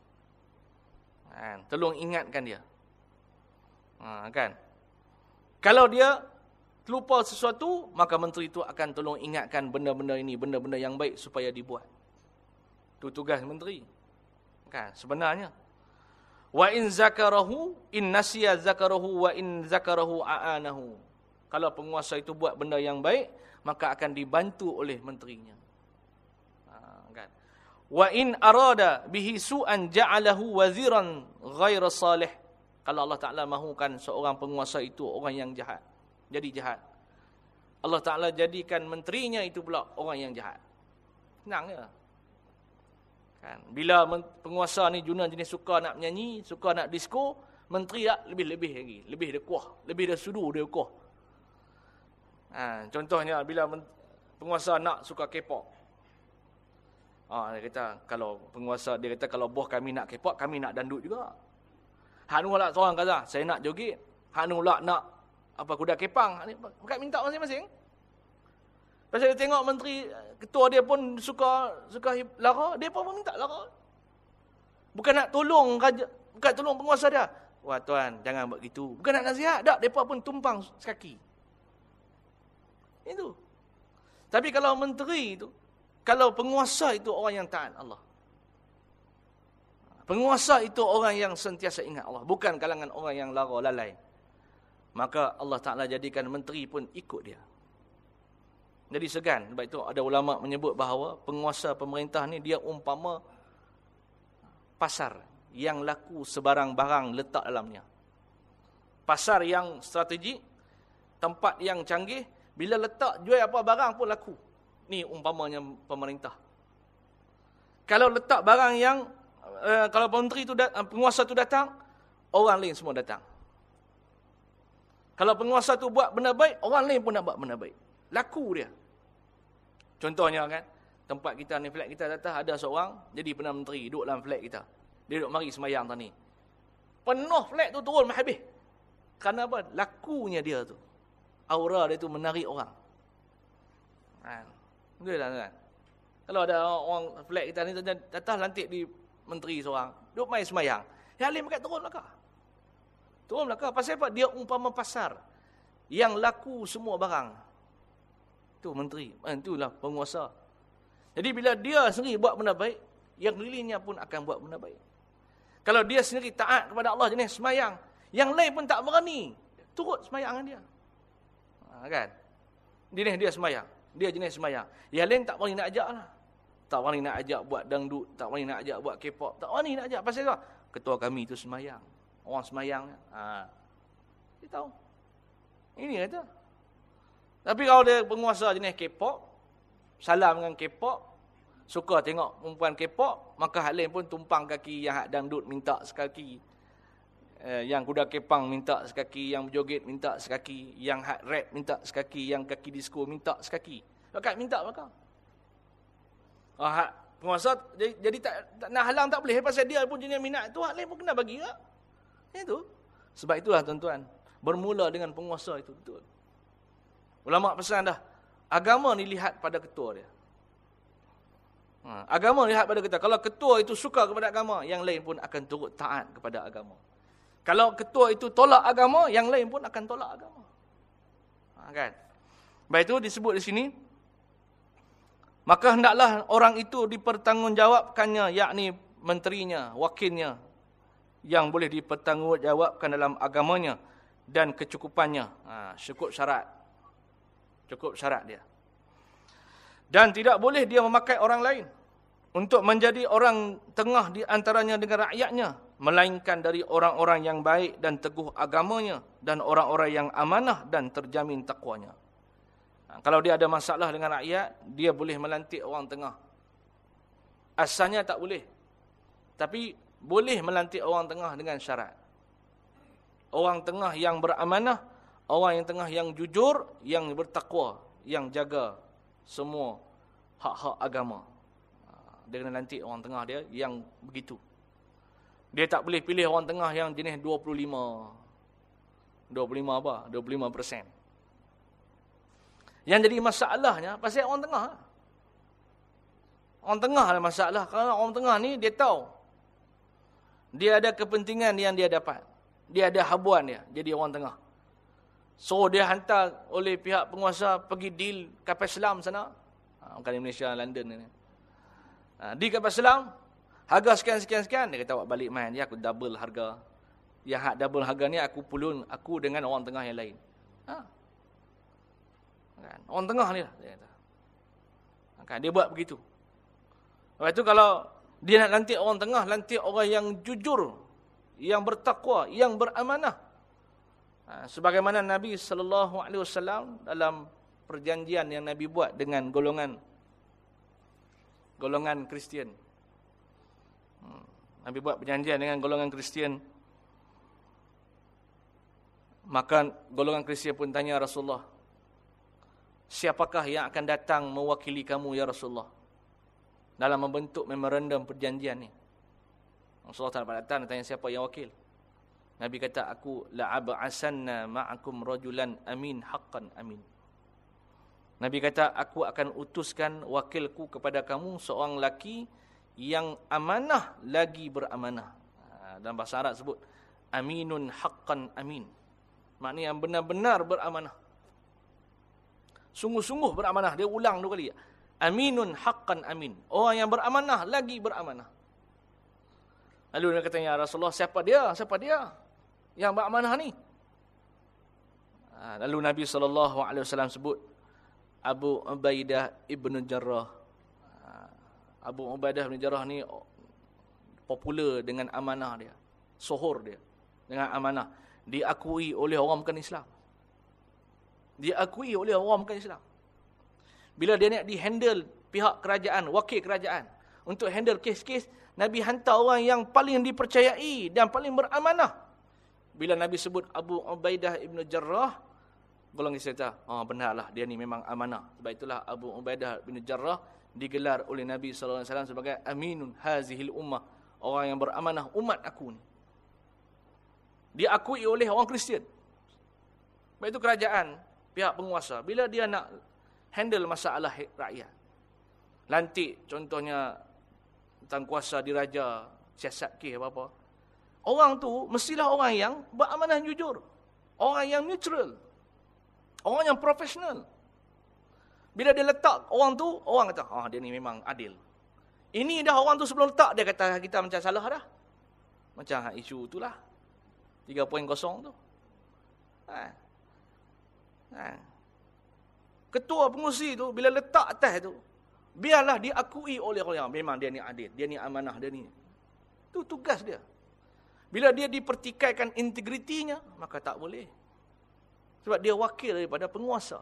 Ha, tolong ingatkan dia. Ha, kan? Kalau dia lupa sesuatu, maka menteri itu akan tolong ingatkan benda-benda ini, benda-benda yang baik supaya dibuat. Itu tugas menteri. Kan? Sebenarnya. Wa in zakarahu, in nasiya zakarahu, wa in zakarahu a'anahu. Kalau penguasa itu buat benda yang baik, maka akan dibantu oleh menterinya. Ha, kan? Wa in arada bihi su'an ja'alahu waziran ghaira salih. Kalau Allah Ta'ala mahukan seorang penguasa itu orang yang jahat, jadi jahat, Allah Ta'ala jadikan menterinya itu pula orang yang jahat. Senang je. Kan? Bila penguasa ni Juna jenis suka nak menyanyi, suka nak disko, menteri tak lebih-lebih lagi. Lebih dia kuah. Lebih dia sudu dia kuah. Ha, contohnya bila penguasa nak suka K-pop. Ha, dia kata kalau penguasa dia kata kalau bos kami nak K-pop, kami nak dandut juga. Hak nu lah seorang kata saya nak joget. Hak nu lah nak apa kuda kepang. Ni bukan minta masing-masing. Pasal dia tengok menteri ketua dia pun suka suka lara, dia pun minta lara. Bukan nak tolong raja, bukan tolong penguasa dia. Wah tuan, jangan buat gitu. Bukan nak nasihat, dak depa pun tumpang sekaki. Itu. Tapi kalau menteri itu, kalau penguasa itu orang yang taat Allah. Penguasa itu orang yang sentiasa ingat Allah, bukan kalangan orang yang lara lalai. Maka Allah Ta'ala jadikan menteri pun ikut dia. Jadi segan. Sebab itu ada ulama menyebut bahawa penguasa pemerintah ni dia umpama pasar yang laku sebarang barang letak dalamnya. Pasar yang strategik, tempat yang canggih, bila letak jual apa barang pun laku. Ni umpamanya pemerintah. Kalau letak barang yang, uh, kalau menteri tu dat, uh, penguasa tu datang, orang lain semua datang. Kalau penguasa tu buat benda baik, orang lain pun nak buat benda baik. Laku dia. Contohnya kan, tempat kita ni, flat kita atas ada seorang, jadi Perdana Menteri, duduk dalam flat kita. Dia duduk mari semayang tadi. Penuh flat tu turun habis. Kerana apa? Lakunya dia tu. Aura dia tu menarik orang. Kan? Betul tak kan? Kalau ada orang flat kita ni datang lantik di menteri seorang, duduk mai semayang. Yang lain pakai turun belakang. Turun belakang. Pasal apa? Dia umpama pasar yang laku semua barang. Itu menteri. Itulah penguasa. Jadi bila dia sendiri buat benda baik, yang kelilingnya pun akan buat benda baik. Kalau dia sendiri taat kepada Allah jenis semayang, yang lain pun tak berani turut semayang dia. Ha, kan? Jenis dia semayang. Dia jenis semayang. Yang lain tak berani nak ajak lah. Tak berani nak ajak buat dangdut. Tak berani nak ajak buat K-pop. Tak berani nak ajak. Pasal apa? Ketua kami itu semayang. Orang semayang. Ha. Dia tahu. Ini kata. Tapi kalau dia penguasa jenis K-pop, salam dengan K-pop, suka tengok perempuan K-pop, maka hal lain pun tumpang kaki, yang hak dangdut minta sekaki. Eh, yang kuda kepang minta sekaki, yang berjoget minta sekaki, yang hak rap minta sekaki, yang kaki disco minta sekaki. Dekat minta belakang. Oh, hak penguasa jadi, jadi tak, tak nak halang tak boleh pasal dia pun jenis minat tu, hak lain pun kena bagi juga. Itu. Sebab itulah tuan-tuan, bermula dengan penguasa itu betul. Ulama pesan dah, agama ni lihat pada ketua dia. Ha, agama lihat pada ketua. Kalau ketua itu suka kepada agama, yang lain pun akan turut taat kepada agama. Kalau ketua itu tolak agama, yang lain pun akan tolak agama. Ha, kan? Baik itu disebut di sini, maka hendaklah orang itu dipertanggungjawabkannya, yakni menterinya, wakilnya, yang boleh dipertanggungjawabkan dalam agamanya dan kecukupannya. Ha, cukup syarat. Cukup syarat dia. Dan tidak boleh dia memakai orang lain untuk menjadi orang tengah di antaranya dengan rakyatnya, melainkan dari orang-orang yang baik dan teguh agamanya dan orang-orang yang amanah dan terjamin takwanya. Ha, kalau dia ada masalah dengan rakyat, dia boleh melantik orang tengah. Asalnya tak boleh. Tapi boleh melantik orang tengah dengan syarat. Orang tengah yang beramanah, orang yang tengah yang jujur, yang bertakwa, yang jaga semua hak-hak agama. Dia kena lantik orang tengah dia yang begitu. Dia tak boleh pilih orang tengah yang jenis dua puluh lima. dua puluh lima apa? dua puluh lima peratus. Yang jadi masalahnya pasal orang tengah. Orang tengah lah masalah. Kerana orang tengah ni dia tahu. Dia ada kepentingan yang dia dapat. Dia ada habuan dia jadi orang tengah. So dia hantar oleh pihak penguasa pergi deal kapal selam sana. Ha, bukan di Malaysia, London ni. Ha, di kapal selam, harga sekian-sekian-sekian. Dia kata, awak balik main. Ya, aku double harga. Yang hak double harga ni aku pulun aku dengan orang tengah yang lain. Ha. Kan? Orang tengah ni lah. Dia kata. Kan? Dia buat begitu. Lepas tu kalau dia nak lantik orang tengah, lantik orang yang jujur, yang bertakwa, yang beramanah. Ha, sebagaimana Nabi sallallahu alaihi wasallam dalam perjanjian yang Nabi buat dengan golongan golongan Kristian. Hmm, Nabi buat perjanjian dengan golongan Kristian. Maka golongan Kristian pun tanya Rasulullah, siapakah yang akan datang mewakili kamu ya Rasulullah dalam membentuk memorandum perjanjian ni? Rasulullah tak datang, tanya siapa yang wakil. Nabi kata, aku la'ab'asanna ma'akum rajulan amin haqqan amin. Nabi kata, aku akan utuskan wakilku kepada kamu seorang lelaki yang amanah lagi beramanah. Dalam bahasa Arab sebut aminun haqqan amin. Maknanya yang benar-benar beramanah. Sungguh-sungguh beramanah. Dia ulang dua kali. Aminun haqqan amin. Orang yang beramanah lagi beramanah. Lalu dia kata, ya Rasulullah, siapa dia? Siapa dia yang beramanah ni? Lalu Nabi sallallahu alaihi wasallam sebut Abu Ubaidah ibn Jarrah. Abu Ubaidah ibn Jarrah ni popular dengan amanah dia, sohor dia dengan amanah, diakui oleh orang bukan Islam. Diakui oleh orang bukan Islam. Bila dia nak di-handle pihak kerajaan, wakil kerajaan, untuk handle kes-kes, Nabi hantar orang yang paling dipercayai dan paling beramanah. Bila Nabi sebut Abu Ubaidah ibn Jarrah, golongan kata, oh benarlah, dia ni memang amanah. Sebab itulah Abu Ubaidah ibn Jarrah digelar oleh Nabi sallallahu alaihi wasallam sebagai aminun hazihil ummah, orang yang beramanah umat aku ni. Diakui oleh orang Kristian. Sebab itu kerajaan, pihak penguasa, bila dia nak handle masalah rakyat, lantik contohnya tentang kuasa diraja, siasat kes apa-apa, orang tu mestilah orang yang beramanah jujur, orang yang neutral, orang yang profesional. Bila dia letak orang tu, orang kata, ah dia ni memang adil. Ini dah orang tu sebelum letak, dia kata kita macam salah dah. Macam isu itulah, tiga kosong tu. Ha. Ha. Ketua pengurusi tu, bila letak atas tu, biarlah diakui oleh orang yang memang dia ni adil, dia ni amanah, dia ni. Itu tugas dia. Bila dia dipertikaikan integritinya, maka tak boleh. Sebab dia wakil daripada penguasa.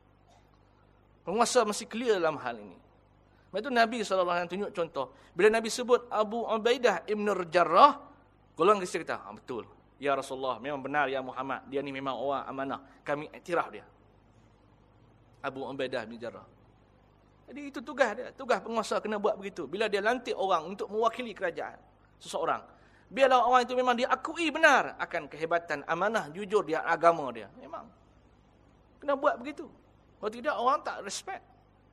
Penguasa mesti clear dalam hal ini. Sebab itu Nabi sallallahu alaihi wasallam tunjuk contoh. Bila Nabi sebut Abu Ubaidah ibn Jarrah, golongan Kristian kata, ah, betul. Ya Rasulullah, memang benar ya Muhammad. Dia ni memang orang amanah. Kami iktiraf dia. Abu Ubaidah bin Jarrah. Jadi itu tugas dia. Tugas penguasa kena buat begitu. Bila dia lantik orang untuk mewakili kerajaan seseorang, biarlah orang itu memang diakui benar akan kehebatan, amanah, jujur dia, agama dia. Memang kena buat begitu. Kalau tidak, orang tak respect.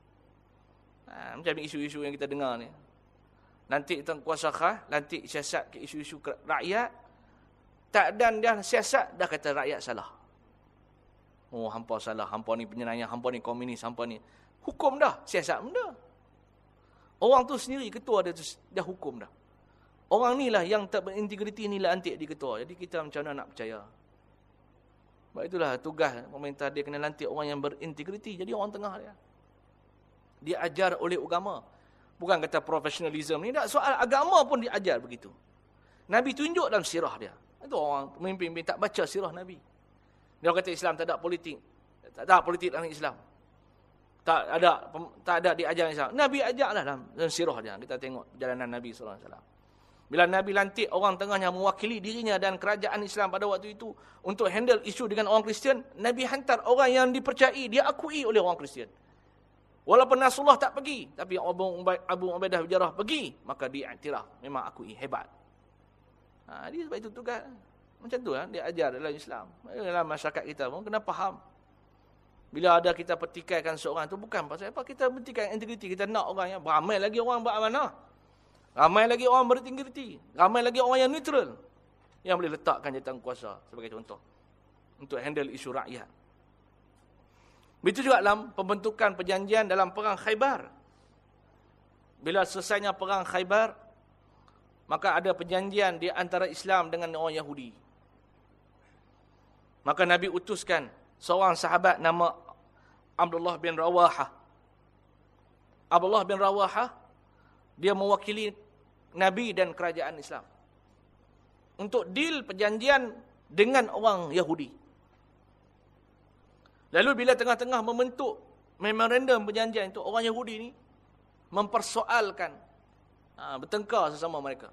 Ha, macam isu-isu yang kita dengar ni. Lantik tentang kuasa khas, lantik siasat ke isu-isu rakyat. Tak dan dia siasat, dah kata rakyat salah. Oh, hampa salah, hampa ni penyerayang, hampa ni komunis, hampa ni. Hukum dah, siasat benda. Orang tu sendiri, ketua dia, dah hukum dah. Orang ni lah yang tak berintegriti ni lah antik di ketua. Jadi kita macam mana nak percaya? Sebab itulah tugas pemerintah dia kena lantik orang yang berintegriti. Jadi orang tengah dia. Dia ajar oleh agama. Bukan kata profesionalism ni. Tak, soal agama pun diajar begitu. Nabi tunjuk dalam sirah dia. Itu orang pemimpin tak baca sirah Nabi. Dia kata Islam tak ada politik. Tak ada politik dalam Islam. Tak ada tak ada diajar Islam. Nabi ajarlah dalam, dalam sirah dia. Kita tengok perjalanan Nabi sallallahu alaihi wasallam. Bila Nabi lantik orang tengahnya mewakili dirinya dan kerajaan Islam pada waktu itu untuk handle isu dengan orang Kristian, Nabi hantar orang yang dipercayai, dia akui oleh orang Kristian. Walaupun Nasrullah tak pergi, tapi Abu Ubaidah bin Jarrah pergi, maka dia iktiraf, memang akui, hebat. Ha, dia sebab itu tugas. Macam tu lah, dia ajar dalam Islam. Dalam masyarakat kita pun kena faham. Bila ada kita pertikaikan seorang tu, bukan pasal apa, kita pertikaikan integriti. Kita nak orang yang ramai lagi orang beramanah. Ramai lagi orang berintegriti. Ramai lagi orang yang neutral. Yang boleh letakkan jawatan kuasa sebagai contoh. Untuk handle isu rakyat. Begitu juga dalam pembentukan perjanjian dalam perang Khaybar. Bila selesainya perang Khaybar, maka ada perjanjian di antara Islam dengan orang Yahudi. Maka Nabi utuskan seorang sahabat nama Abdullah bin Rawahah. Abdullah bin Rawahah, dia mewakili Nabi dan kerajaan Islam untuk deal perjanjian dengan orang Yahudi. Lalu bila tengah-tengah membentuk memorandum perjanjian itu, orang Yahudi ni mempersoalkan, ha, bertengkar sesama mereka.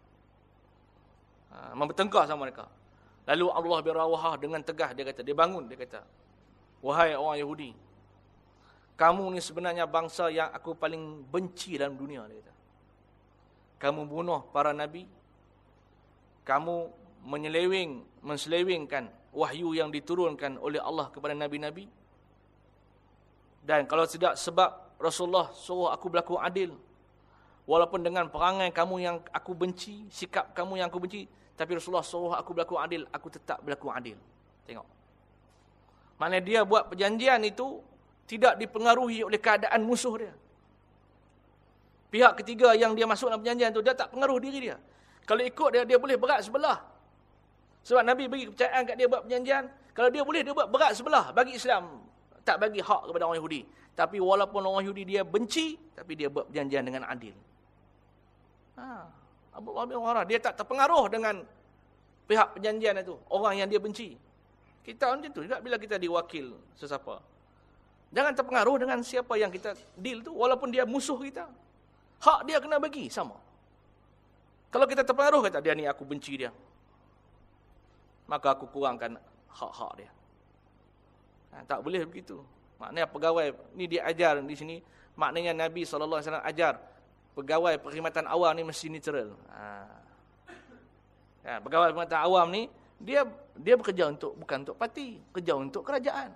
Ha, bertengkar sama mereka. Lalu Abdullah bin Rawahah dengan tegas dia kata, dia bangun, dia kata, wahai orang Yahudi, kamu ni sebenarnya bangsa yang aku paling benci dalam dunia, dia kata. Kamu bunuh para nabi, kamu menyeleweng, menselewengkan wahyu yang diturunkan oleh Allah kepada nabi-nabi. Dan kalau tidak sebab Rasulullah suruh aku berlaku adil, walaupun dengan perangai kamu yang aku benci, sikap kamu yang aku benci, tapi Rasulullah suruh aku berlaku adil, aku tetap berlaku adil. Tengok. Maknanya dia buat perjanjian itu tidak dipengaruhi oleh keadaan musuh dia. Pihak ketiga yang dia masuk dalam perjanjian itu, dia tak pengaruh diri dia. Kalau ikut dia, dia boleh berat sebelah. Sebab Nabi bagi kepercayaan kat dia buat perjanjian. Kalau dia boleh, dia buat berat sebelah. Bagi Islam, tak bagi hak kepada orang Yahudi. Tapi walaupun orang Yahudi dia benci, tapi dia buat perjanjian dengan adil. Ha. Abdullah bin Rawahah, dia tak terpengaruh dengan pihak perjanjian itu, orang yang dia benci. Kita macam tu juga bila kita diwakil sesiapa. Jangan terpengaruh dengan siapa yang kita deal tu, walaupun dia musuh kita. Hak dia kena bagi sama. Kalau kita terpengaruh, kata dia ni aku benci dia, maka aku kurangkan hak-hak dia. Ha, tak boleh begitu. Maknanya pegawai ni dia ajar di sini, maknanya Nabi sallallahu alaihi wasallam ajar pegawai perkhidmatan awam ni mesti neutral. Ha. Ya, pegawai perkhidmatan awam ni dia dia bekerja untuk, bukan untuk parti, bekerja untuk kerajaan.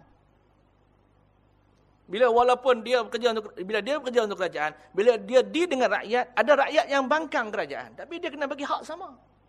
Bila walaupun dia bekerja untuk bila dia bekerja untuk kerajaan, bila dia di dengan rakyat, ada rakyat yang bangkang kerajaan, tapi dia kena bagi hak sama.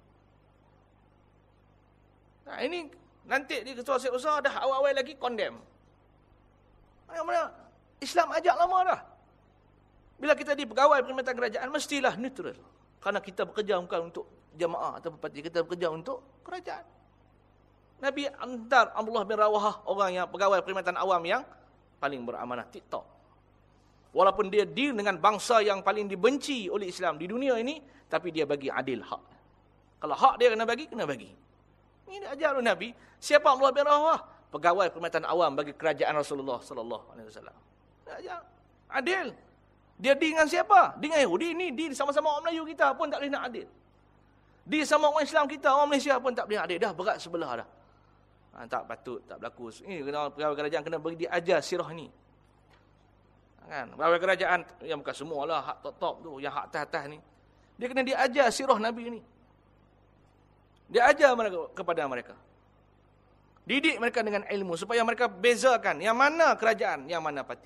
Nah, ini nanti di ketua setiausaha dah awal-awal lagi condemn. Mana-mana Islam ajak lama dah. Bila kita di pegawai perkhidmatan kerajaan, mestilah neutral. Kerana kita bekerja bukan untuk jamaah atau parti, kita bekerja untuk kerajaan. Nabi hantar Abdullah bin Rawahah, orang yang pegawai perkhidmatan awam yang paling beramanah, TikTok. Walaupun dia deal dengan bangsa yang paling dibenci oleh Islam di dunia ini, tapi dia bagi adil hak. Kalau hak dia kena bagi, kena bagi. Ini ajar oleh Nabi. Siapa Abdullah bin Rawahah? Pegawai perkhidmatan awam bagi kerajaan Rasulullah sallallahu alaihi wasallam. Ajar adil. Dia di dengan siapa? Dengan Yahudi ni, di sama-sama orang Melayu kita pun tak boleh nak adil. Di sama orang Islam kita, orang Malaysia pun tak boleh adil. Dah berat sebelah dah. Ha, tak patut, tak berlaku. Ini kena pegawai kerajaan kena bagi diajar sirah ni. Kan? Pegawai kerajaan yang bukan semualah hak top-top tu, yang hak atas-atas ni. Dia kena diajar sirah Nabi ni. Dia ajar mereka, kepada mereka. Didik mereka dengan ilmu supaya mereka bezakan yang mana kerajaan, yang mana parti.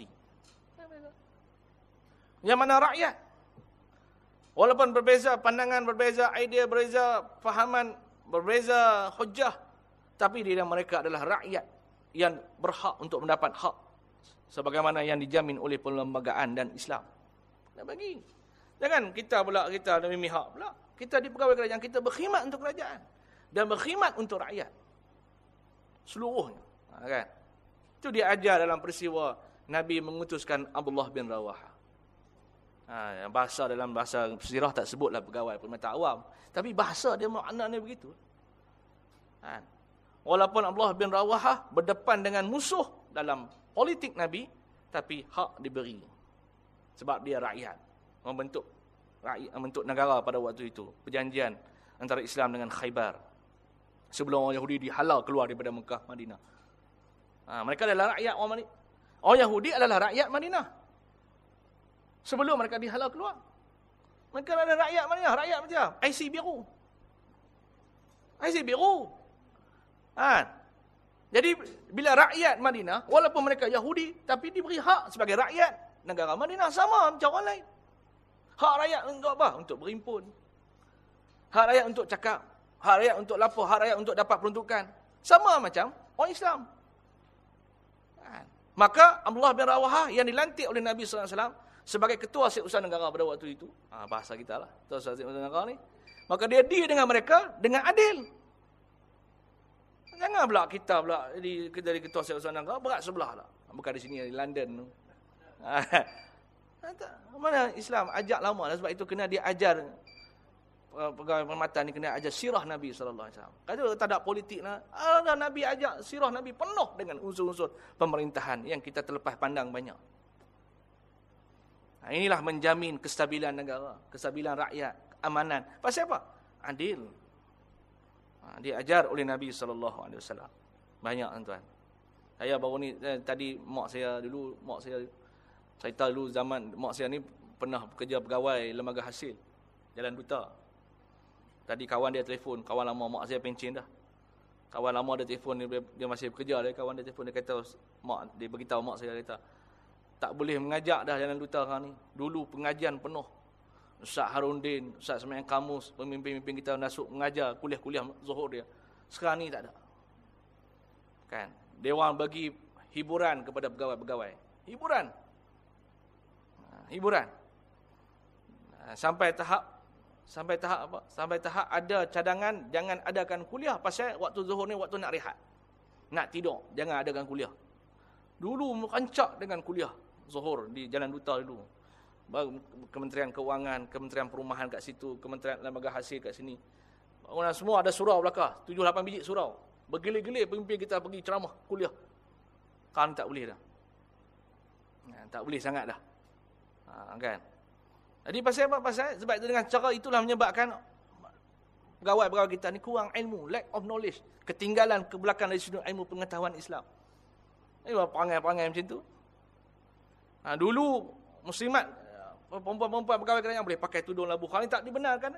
Yang mana rakyat. Walaupun berbeza pandangan, berbeza idea, berbeza fahaman, berbeza hujah, tapi di dalam mereka adalah rakyat yang berhak untuk mendapat hak sebagaimana yang dijamin oleh perlembagaan dan Islam. Nak bagi. Jangan kita pula kita ada mihak pula. Kita di pegawai kerajaan, kita berkhidmat untuk kerajaan dan berkhidmat untuk rakyat seluruhnya. Ha, kan? Itu dia ajar dalam peristiwa Nabi mengutuskan Abdullah bin Rawaha. Ha, bahasa dalam bahasa sirah tak sebutlah pegawai permata awam, tapi bahasa dia maknanya begitu. Ha. Walaupun Abdullah bin Rawaha berdepan dengan musuh dalam politik Nabi, tapi hak diberi. Sebab dia rakyat, membentuk rakyat, membentuk negara pada waktu itu. Perjanjian antara Islam dengan Khaybar. Sebelum orang Yahudi dihalau keluar daripada Mekah, Madinah. Ha, mereka adalah rakyat orang Madinah. Orang Yahudi adalah rakyat Madinah. Sebelum mereka dihalau keluar. Mereka adalah rakyat Madinah. Rakyat macam I C biru. I C biru. Ha. Jadi, bila rakyat Madinah, walaupun mereka Yahudi, tapi diberi hak sebagai rakyat negara Madinah. Sama macam orang lain. Hak rakyat untuk apa? Untuk berhimpun. Hak rakyat untuk cakap. Hak rakyat untuk lapor. Hak rakyat untuk dapat peruntukan. Sama macam orang Islam. Ha. Maka, Abdullah bin Rawaha yang dilantik oleh Nabi sallallahu alaihi wasallam sebagai ketua Setiausaha Negara pada waktu itu, ha, bahasa kita lah, ketua Setiausaha Negara ni, maka dia deal dengan mereka dengan adil. Jangan pula kita pula di dari ketua Setiausaha Negara berat sebelah lah. Bukan di sini, di London tu. Mana Islam ajak lama lah, sebab itu kena dia ajar pegawai perkhidmatan ni, kena ajar sirah Nabi sallallahu alaihi wasallam. Kata tak ada politik lah. Ada Nabi ajak sirah Nabi penuh dengan unsur-unsur pemerintahan yang kita terlepas pandang banyak. Nah, inilah menjamin kestabilan negara, kestabilan rakyat, keamanan. Pasal apa? Adil. Ha, diajar oleh Nabi sallallahu alaihi wasallam. Banyak tuan. Saya baru ni eh, tadi mak saya dulu, mak saya saya tahu dulu zaman mak saya ni pernah bekerja pegawai lembaga hasil Jalan Duta. Tadi kawan dia telefon, kawan lama mak saya pencen dah. Kawan lama dia telefon, dia, dia masih bekerja dia, kawan dia telefon, dia kata mak dia beritahu mak saya, kata tak boleh mengajak dah Jalan Duta sekarang ni. Dulu pengajian penuh. Ustaz Harundin, Ustaz Semayan Kamus, pemimpin-pemimpin kita masuk mengajar kuliah-kuliah zuhur dia. Sekarang ni tak ada. Kan? Dewan bagi hiburan kepada pegawai-pegawai. Hiburan. Hiburan. Sampai tahap sampai tahap apa? Sampai tahap ada cadangan jangan adakan kuliah pasal waktu zuhur ni waktu nak rehat. Nak tidur, jangan adakan kuliah. Dulu merancak dengan kuliah zuhur di Jalan Duta dulu. Kementerian Keuangan, Kementerian Perumahan kat situ, Kementerian Lembaga Hasil kat sini. Orang semua ada surau belakang, tujuh lapan biji surau. Bergilir-gilir pemimpin kita pergi ceramah kuliah. Kan tak boleh dah. Ha, tak boleh sangat dah. Ha, kan? Jadi pasal apa? Pasal sebab itu dengan cara itulah menyebabkan pegawai-pegawai kita ni kurang ilmu, lack of knowledge, ketinggalan ke belakang dari sudut ilmu pengetahuan Islam. Ini perangai-perangai macam tu. Ha, dulu muslimat, perempuan-perempuan pegawai kerajaan boleh pakai tudung labu. Hal ini tak dibenarkan.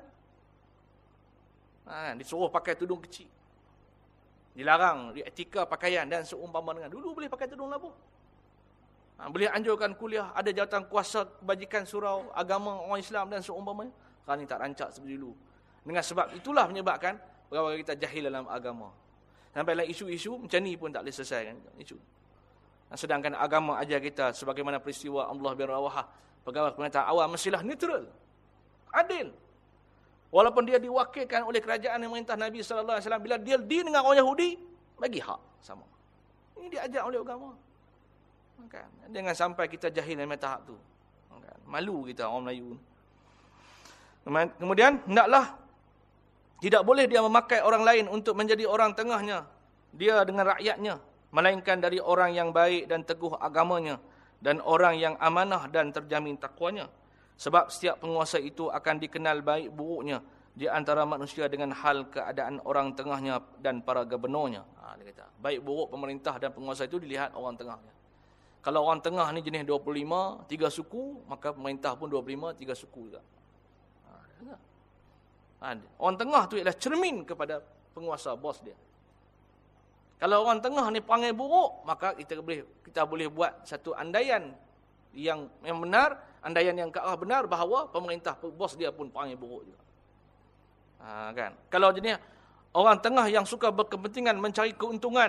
Ha, disuruh pakai tudung kecil. Dilarang, dietika pakaian dan seumpama dengan. Dulu boleh pakai tudung labu. Ha, boleh anjurkan kuliah, ada jawatan kuasa kebajikan surau, agama orang Islam dan seumpamanya. Hal ini tak rancak seperti dulu. Dengan sebab itulah menyebabkan pegawai kita jahil dalam agama. Sampai dalam isu-isu macam ni pun tak boleh selesaikan. Isu. Sedangkan agama ajar kita sebagaimana peristiwa Abdullah bin Rawaha, pegawai pemerintahan awam mestilah neutral, adil. Walaupun dia diwakilkan oleh kerajaan yang memerintah Nabi sallallahu alaihi wasallam, bila dia deal dengan orang Yahudi, bagi hak sama. Ini diajar oleh agama. Kan? Jangan sampai kita jahil dalam tahap tu. Kan? Malu kita orang Melayu. Kemudian hendaklah tidak boleh dia memakai orang lain untuk menjadi orang tengahnya, dia dengan rakyatnya, melainkan dari orang yang baik dan teguh agamanya dan orang yang amanah dan terjamin takwanya. Sebab setiap penguasa itu akan dikenal baik buruknya di antara manusia dengan hal keadaan orang tengahnya dan para gubernurnya. Ha, dia kata, baik buruk pemerintah dan penguasa itu dilihat orang tengahnya. Kalau orang tengah ni jenis dua puluh lima, tiga suku, maka pemerintah pun dua puluh lima, tiga suku juga. Ha, ha, orang tengah tu ialah cermin kepada penguasa, bos dia. Kalau orang tengah ni perangai buruk, maka kita boleh kita boleh buat satu andaian yang yang benar, andaian yang ke arah benar bahawa pemerintah bos dia pun perangai buruk juga. Ha, kan? Kalau jenis orang tengah yang suka berkepentingan mencari keuntungan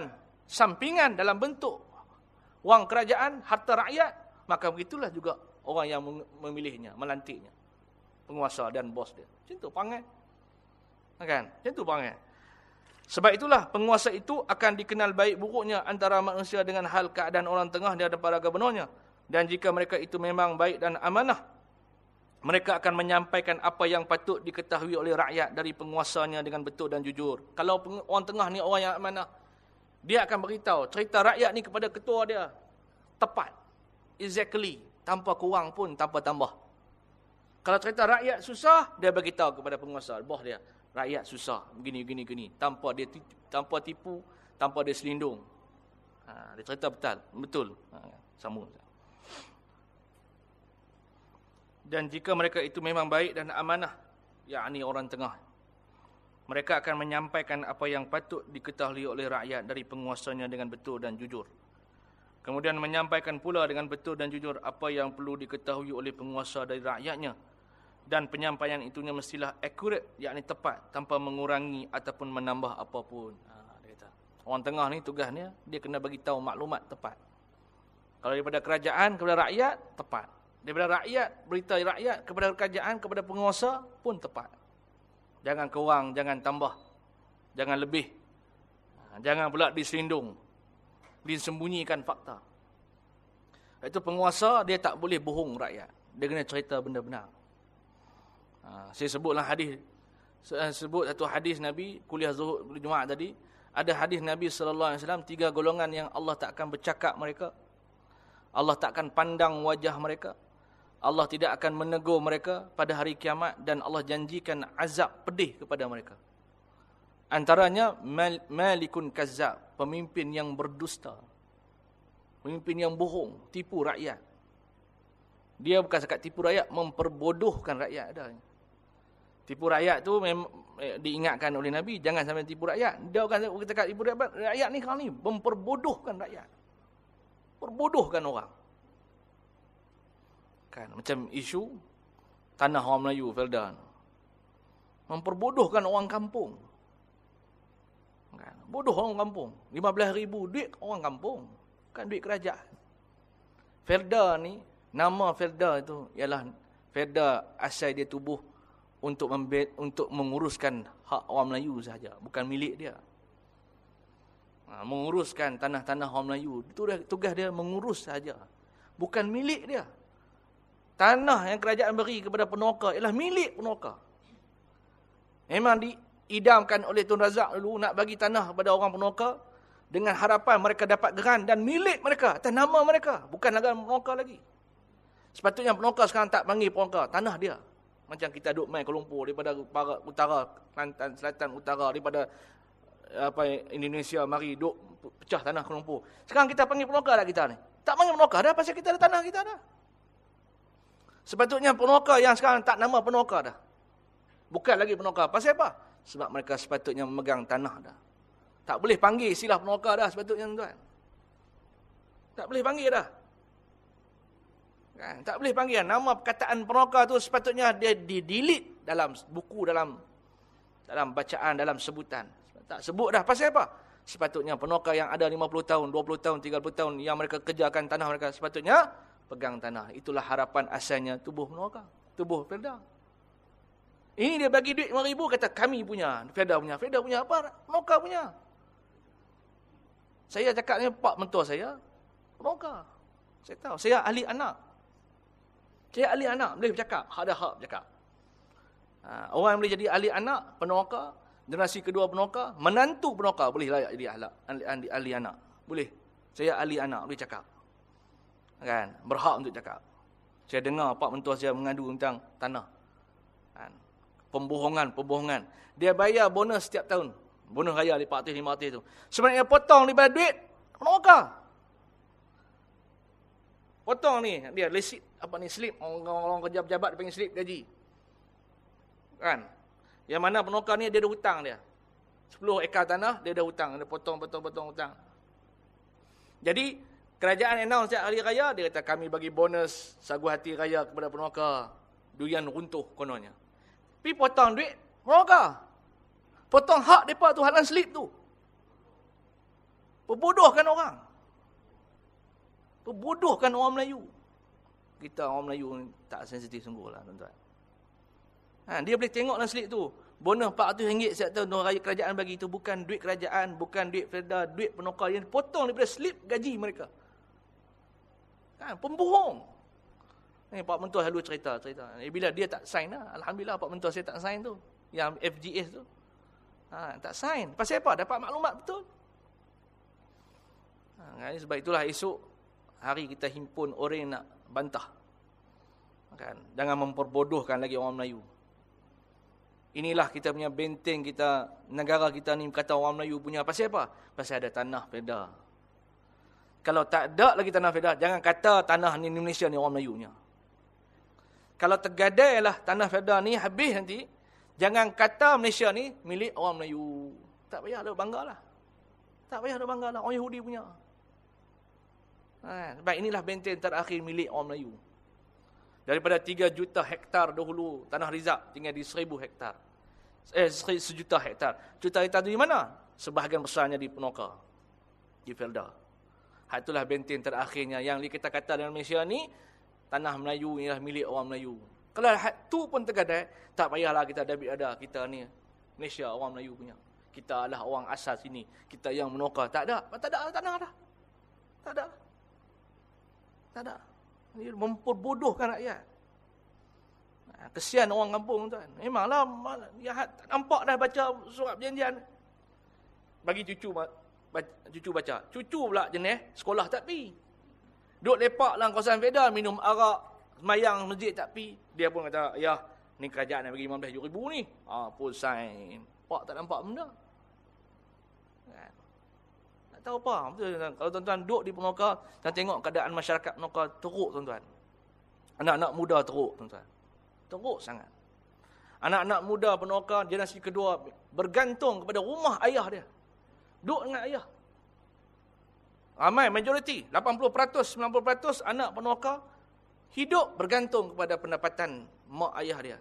sampingan dalam bentuk wang kerajaan, harta rakyat, maka begitulah juga orang yang memilihnya, melantiknya, penguasa dan bos dia. Macam tu perangai. Kan? Macam tu perangai. Sebab itulah penguasa itu akan dikenal baik buruknya antara manusia dengan hal keadaan orang tengah dan para gubernurnya. Dan jika mereka itu memang baik dan amanah, mereka akan menyampaikan apa yang patut diketahui oleh rakyat dari penguasanya dengan betul dan jujur. Kalau orang tengah ni orang yang amanah, dia akan beritahu cerita rakyat ni kepada ketua dia tepat, exactly, tanpa kurang pun, tanpa tambah. Kalau cerita rakyat susah, dia beritahu kepada penguasa, bos dia, rakyat susah, begini, begini, begini, tanpa dia tipu, tanpa tipu, tanpa dia selindung. Ha, dia cerita betul, betul. Ha, sama. Dan jika mereka itu memang baik dan amanah, yakni orang tengah, mereka akan menyampaikan apa yang patut diketahui oleh rakyat dari penguasanya dengan betul dan jujur. Kemudian menyampaikan pula dengan betul dan jujur apa yang perlu diketahui oleh penguasa dari rakyatnya. Dan penyampaian itunya mestilah accurate, yakni tepat, tanpa mengurangi ataupun menambah apapun. Ha, dia kata, orang tengah ni tugasnya, dia kena bagi tahu maklumat tepat. Kalau daripada kerajaan kepada rakyat, tepat. Daripada rakyat, berita rakyat kepada kerajaan, kepada penguasa pun tepat. Jangan kurang, jangan tambah. Jangan lebih. Jangan pula diselindung. Disembunyikan fakta. Itu penguasa, dia tak boleh bohong rakyat. Dia kena cerita benda-benar. Ha, saya sebutlah hadis. Saya sebut satu hadis Nabi, kuliah Zuhur Jumaat tadi. Ada hadis Nabi sallallahu alaihi wasallam, tiga golongan yang Allah tak akan bercakap mereka. Allah tak akan pandang wajah mereka. Allah tidak akan menegur mereka pada hari kiamat dan Allah janjikan azab pedih kepada mereka. Antaranya mal, malikun kazzab, pemimpin yang berdusta. Pemimpin yang bohong, tipu rakyat. Dia bukan sekat tipu rakyat, memperbodohkan rakyat dah. Tipu rakyat tu memang eh, diingatkan oleh Nabi, jangan sampai tipu rakyat. Dia bukan sekat tipu rakyat, rakyat ni kali ni memperbodohkan rakyat. Perbodohkan orang. Kan, macam isu tanah orang Melayu, Felda. Memperbodohkan orang kampung. Kan, bodoh orang kampung. lima belas ribu duit orang kampung. Kan duit kerajaan. Felda ni, nama Felda itu ialah Felda asal dia tubuh untuk membe- untuk menguruskan hak orang Melayu sahaja. Bukan milik dia. Ha, menguruskan tanah-tanah orang Melayu. Itu tugas dia mengurus sahaja. Bukan milik dia. Tanah yang kerajaan beri kepada penuka ialah milik penuka. Memang diidamkan oleh Tun Razak dulu nak bagi tanah kepada orang penuka dengan harapan mereka dapat geran dan milik mereka atas nama mereka. Bukan lagi penuka lagi. Sepatutnya penuka sekarang tak panggil penuka, tanah dia. Macam kita duduk main Kuala Lumpur daripada utara, Kelantan, selatan, utara, daripada apa Indonesia mari duk pecah tanah Kuala Lumpur. Sekarang kita panggil penuka dah kita ni. Tak panggil penuka dah pasal kita ada tanah kita dah. Sepatutnya penuka yang sekarang tak nama penuka dah. Bukan lagi penuka. Pasal apa? Sebab mereka sepatutnya memegang tanah dah. Tak boleh panggil istilah penuka dah sepatutnya tuan. Tak boleh panggil dah. Kan? Tak boleh panggil. Nama perkataan penuka tu sepatutnya dia di-delete dalam buku, dalam dalam bacaan, dalam sebutan. Tak sebut dah. Pasal apa? Sepatutnya penuka yang ada lima puluh tahun, dua puluh tahun, tiga puluh tahun yang mereka kerjakan tanah mereka sepatutnya pegang tanah. Itulah harapan asalnya tubuh penuka, tubuh Felda. Ini dia bagi duit lima ribu kata kami punya, Felda punya. Felda punya apa? Penuka punya. Saya cakapnya pak mentua saya penuka. Saya tahu, saya ahli anak. Saya ahli anak, boleh bercakap, ada hak bercakap. Ha, orang yang boleh jadi ahli anak, penuka, generasi kedua penuka, menantu penuka boleh layak jadi ahli, ahli, ahli anak. Boleh. Saya ahli anak, boleh cakap. Kan, berhak untuk cakap. Saya dengar pak mentua saya mengadu tentang tanah. Kan, pembohongan, pembohongan. Dia bayar bonus setiap tahun. Bonus raya empat ratus lima ratus tu. Sebenarnya potong daripada duit penuka. Potong ni, dia lesit apa ni slip orang-orang kerja pejabat panggil slip gaji. Kan? Yang mana penuka ni dia ada hutang dia. sepuluh ekar tanah dia ada hutang, dia potong-potong-potong hutang. Jadi kerajaan announce setiap hari raya, dia kata kami bagi bonus sagu hati raya kepada penuka. Durian runtuh kononnya. Pergi potong duit penuka. Potong hak mereka tu, halang slip tu. Perbodohkan orang. Perbodohkan orang Melayu. Kita orang Melayu ni tak sensitif sungguh lah, tuan-tuan. Ha, dia boleh tengok dalam slip tu. Bonus empat ratus ringgit setiap tahun raya kerajaan bagi itu. Bukan duit kerajaan, bukan duit federal, duit penukar yang potong daripada slip gaji mereka. Kan, pembohong. Ni Pak Mentua selalu cerita, cerita. Eh, bila dia tak sign lah. Alhamdulillah Pak Mentua saya tak sign tu. Yang F G S tu. Ha, tak sign. Pasal apa? Dapat maklumat betul. Ha, sebab itulah esok hari kita himpun orang nak bantah. Kan? Jangan memperbodohkan lagi orang Melayu. Inilah kita punya benteng kita, negara kita ni kata orang Melayu punya. Pasal apa? Pasal ada tanah federal. Kalau tak ada lagi tanah federal, jangan kata tanah ni Malaysia ni orang Melayu punya. Kalau tergadai lah tanah federal ni habis nanti, jangan kata Malaysia ni milik orang Melayu. Tak payah ada bangga lah. Tak payah ada bangga lah. Orang Yahudi punya. Ha, sebab inilah benteng terakhir milik orang Melayu. Daripada tiga juta hektar dahulu, tanah Rizak tinggal di seribu hektar. Eh, sejuta hektar. Juta hektar itu di mana? Sebahagian besarnya di Penokar. Di Felda. Ha, itulah benteng terakhirnya. Yang kita kata dalam Malaysia ni, tanah Melayu inilah milik orang Melayu. Kalau tu pun tergadai, tak payahlah kita ada kita ni Malaysia orang Melayu punya. Kita adalah orang asal sini. Kita yang menukar. Tak ada. Tak ada tanah dah. Tak ada. Tak ada. Ini memperbodohkan rakyat. Kesian orang kampung tuan. Memanglah ya, tak nampak dah baca surat perjanjian. Bagi cucu cucu baca. Cucu pula jenis sekolah tak pi. Duduk lepak dalam kawasan federal, minum arak, semayang masjid tak pi. Dia pun kata, "Ya, ni kerajaan yang bagi lima belas ribu ni." Ah, pun sign. Pak tak nampak benda. Kan? Tak tahu apa. Betul, kalau tuan-tuan duduk di Penokar dan tengok keadaan masyarakat Penokar teruk, tuan-tuan. Anak-anak muda teruk, tuan-tuan. Teruk sangat. Anak-anak muda Penokar generasi kedua bergantung kepada rumah ayah dia. Duduk dengan ayah. Ramai, majoriti, lapan puluh peratus, sembilan puluh peratus anak Penokar hidup bergantung kepada pendapatan mak ayah dia.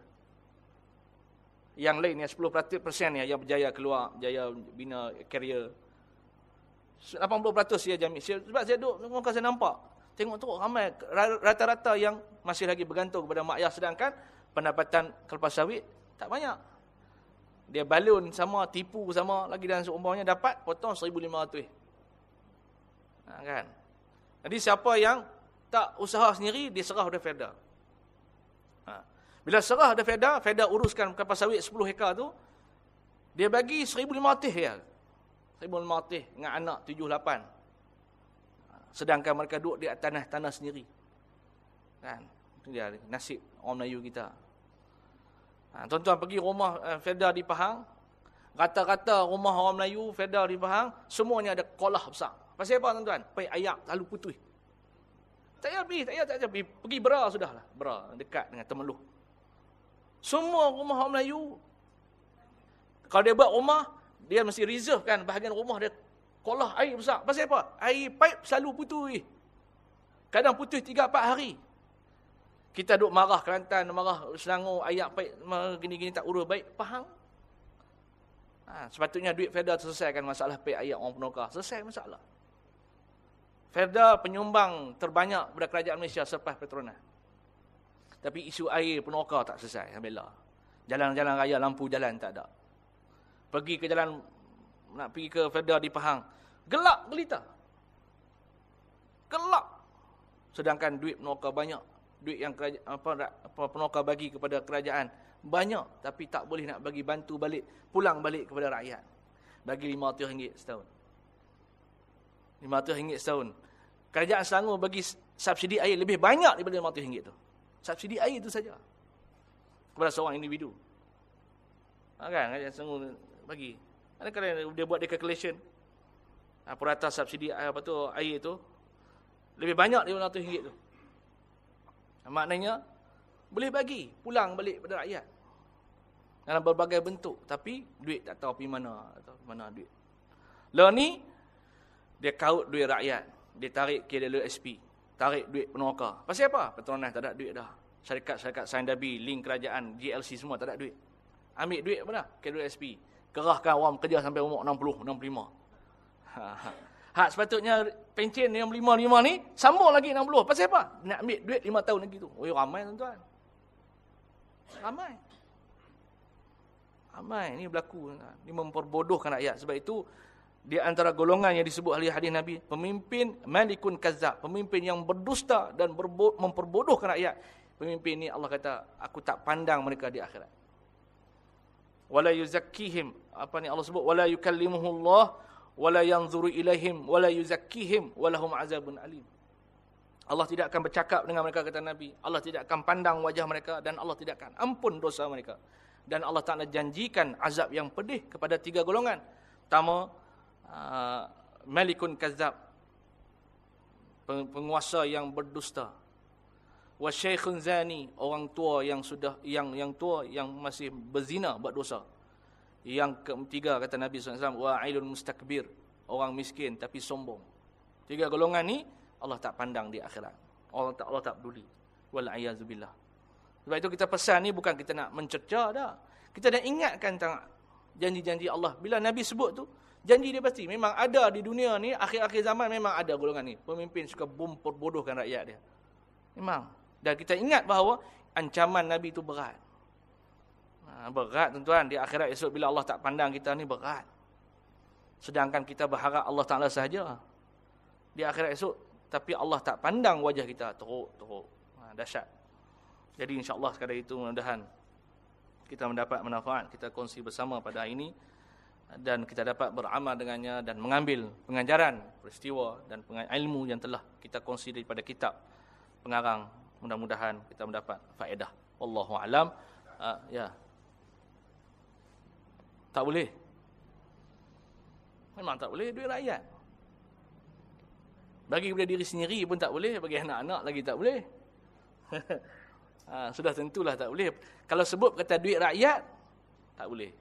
Yang lain yang sepuluh persen yang berjaya keluar, berjaya bina karier. lapan puluh peratus dia jamin. Sebab saya duduk Penokar, saya nampak. Tengok teruk ramai rata-rata yang masih lagi bergantung kepada mak ayah, sedangkan pendapatan kelapa sawit tak banyak. Dia balun sama, tipu sama, lagi dan seumpamanya dapat potong seribu lima ratus. Ha, kan? Jadi siapa yang tak usaha sendiri, dia serah pada Feda. Ha. Bila serah pada Feda, Feda uruskan kelapa sawit sepuluh hektar tu, dia bagi seribu lima ratus ya. seribu lima ratus dengan anak tujuh lapan. Sedangkan mereka duduk di tanah-tanah sendiri. Kan? Itu dia nasib orang Melayu kita. Ha, tuan-tuan pergi rumah uh, Feda di Pahang, rata-rata rumah orang Melayu Feda di Pahang, semuanya ada kolah besar. Pasal apa tuan-tuan? Pai ayak lalu putih. Tak payah pergi, tak payah, tak payah pergi. Pergi Bera sudahlah. Bera, dekat dengan Temeloh. Semua rumah orang Melayu, kalau dia buat rumah, dia mesti reserve kan bahagian rumah dia kolah air besar. Pasal apa? Air pipe selalu putih. Kadang putih tiga empat hari. Kita duk marah Kelantan, marah Selangor, ayak pipe gini-gini tak urus baik. Pahang. Ha, sepatutnya duit Feda selesaikan masalah pipe ayak orang Penokar. Selesai masalah. Feda penyumbang terbanyak pada kerajaan Malaysia selepas Petronas. Tapi isu air Penokar tak selesai. Alhamdulillah. Jalan-jalan raya, lampu jalan tak ada. Pergi ke jalan, nak pergi ke Feda di Pahang, gelap gelita. Gelap. Sedangkan duit Penokar banyak. Duit yang kerajaan, apa, apa Penokar bagi kepada kerajaan banyak, tapi tak boleh nak bagi bantu balik, pulang balik kepada rakyat. Bagi lima ratus ringgit setahun. lima ratus ringgit setahun. Kerajaan Selangor bagi subsidi air lebih banyak daripada lima ratus ringgit tu. Subsidi air itu saja. Kepada seorang individu. Ha, kan? Kerajaan Selangor bagi. Kadang-kadang dia buat dia calculation. Ha, purata subsidi apa tu, air tu lebih banyak daripada lima ratus ringgit tu. Ha, maknanya boleh bagi pulang balik pada rakyat dalam berbagai bentuk, tapi duit tak tahu pergi mana, tak tahu mana duit. Lah ni dia kaut duit rakyat, dia tarik K W S P, tarik duit Penokar. Pasal apa? Petronas tak ada duit dah. Syarikat-syarikat Saindabi, link kerajaan, G L C semua tak ada duit. Ambil duit apa dah? K W S P. Kerahkan orang kerja sampai umur enam puluh, enam puluh lima. Ha, Hak sepatutnya pencen yang lima lima ni, sambung lagi enam puluh. Pasal apa? Nak ambil duit lima tahun lagi tu. Oh, ramai tuan-tuan. Ramai. Ramai ni berlaku. Ini memperbodohkan rakyat. Sebab itu, di antara golongan yang disebut ahli hadis Nabi, pemimpin malikun kazzab, pemimpin yang berdusta dan berbo- memperbodohkan rakyat. Pemimpin ni Allah kata, aku tak pandang mereka di akhirat. Wala yuzakkihim, apa ni Allah sebut, wala yukallimuhullah wala yanzuru ilaihim wala yuzakkihim walahum azabun alim. Allah tidak akan bercakap dengan mereka, kata Nabi. Allah tidak akan pandang wajah mereka dan Allah tidak akan ampun dosa mereka. Dan Allah Ta'ala janjikan azab yang pedih kepada tiga golongan. Pertama, uh, malikun kazzab, penguasa yang berdusta. Wa syaikhun zani, orang tua yang sudah yang yang tua yang masih berzina, buat dosa. Yang ketiga kata Nabi sallallahu alaihi wasallam, wa ailun mustakbir, orang miskin tapi sombong. Tiga golongan ni Allah tak pandang di akhirat. Allah tak Allah tak peduli. Wal a'yazubillah. Sebab itu kita pesan ni bukan kita nak mencerca dah. Kita dah ingatkan tentang janji-janji Allah. Bila Nabi sebut tu, janji dia pasti memang ada di dunia ni, akhir-akhir zaman memang ada golongan ni. Pemimpin suka memperbodohkan rakyat dia. Memang. Dan kita ingat bahawa ancaman Nabi itu berat. Ha, berat tuan-tuan. Di akhirat esok bila Allah tak pandang kita ni berat. Sedangkan kita berharap Allah Ta'ala sahaja. Di akhirat esok, tapi Allah tak pandang wajah kita. Teruk-teruk. Ha, dahsyat. Jadi insyaAllah sekadar itu mudah-mudahan kita mendapat manfaat. Kita kongsi bersama pada hari ini. Dan kita dapat beramal dengannya dan mengambil pengajaran, peristiwa dan ilmu yang telah kita kongsi daripada kitab pengarang. Mudah-mudahan kita mendapat faedah. Wallahu alam. Uh, ya. Tak boleh. Memang tak boleh duit rakyat. Bagi kepada diri sendiri pun tak boleh, bagi anak-anak lagi tak boleh. ha, sudah tentulah tak boleh. Kalau sebut kata duit rakyat, tak boleh.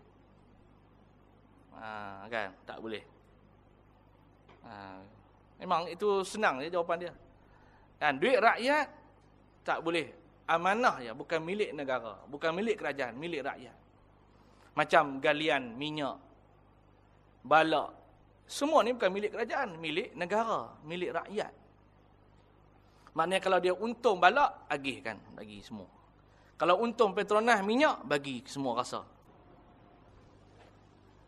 Ha, kan? Tak boleh. Ha, memang itu senang je jawapan dia. Kan? Duit rakyat tak boleh. Amanah ya, bukan milik negara, bukan milik kerajaan, milik rakyat. Macam galian minyak, balak, semua ni bukan milik kerajaan, milik negara, milik rakyat. Maknanya kalau dia untung balak, agihkan, bagi semua. Kalau untung Petronas minyak, bagi semua rasa.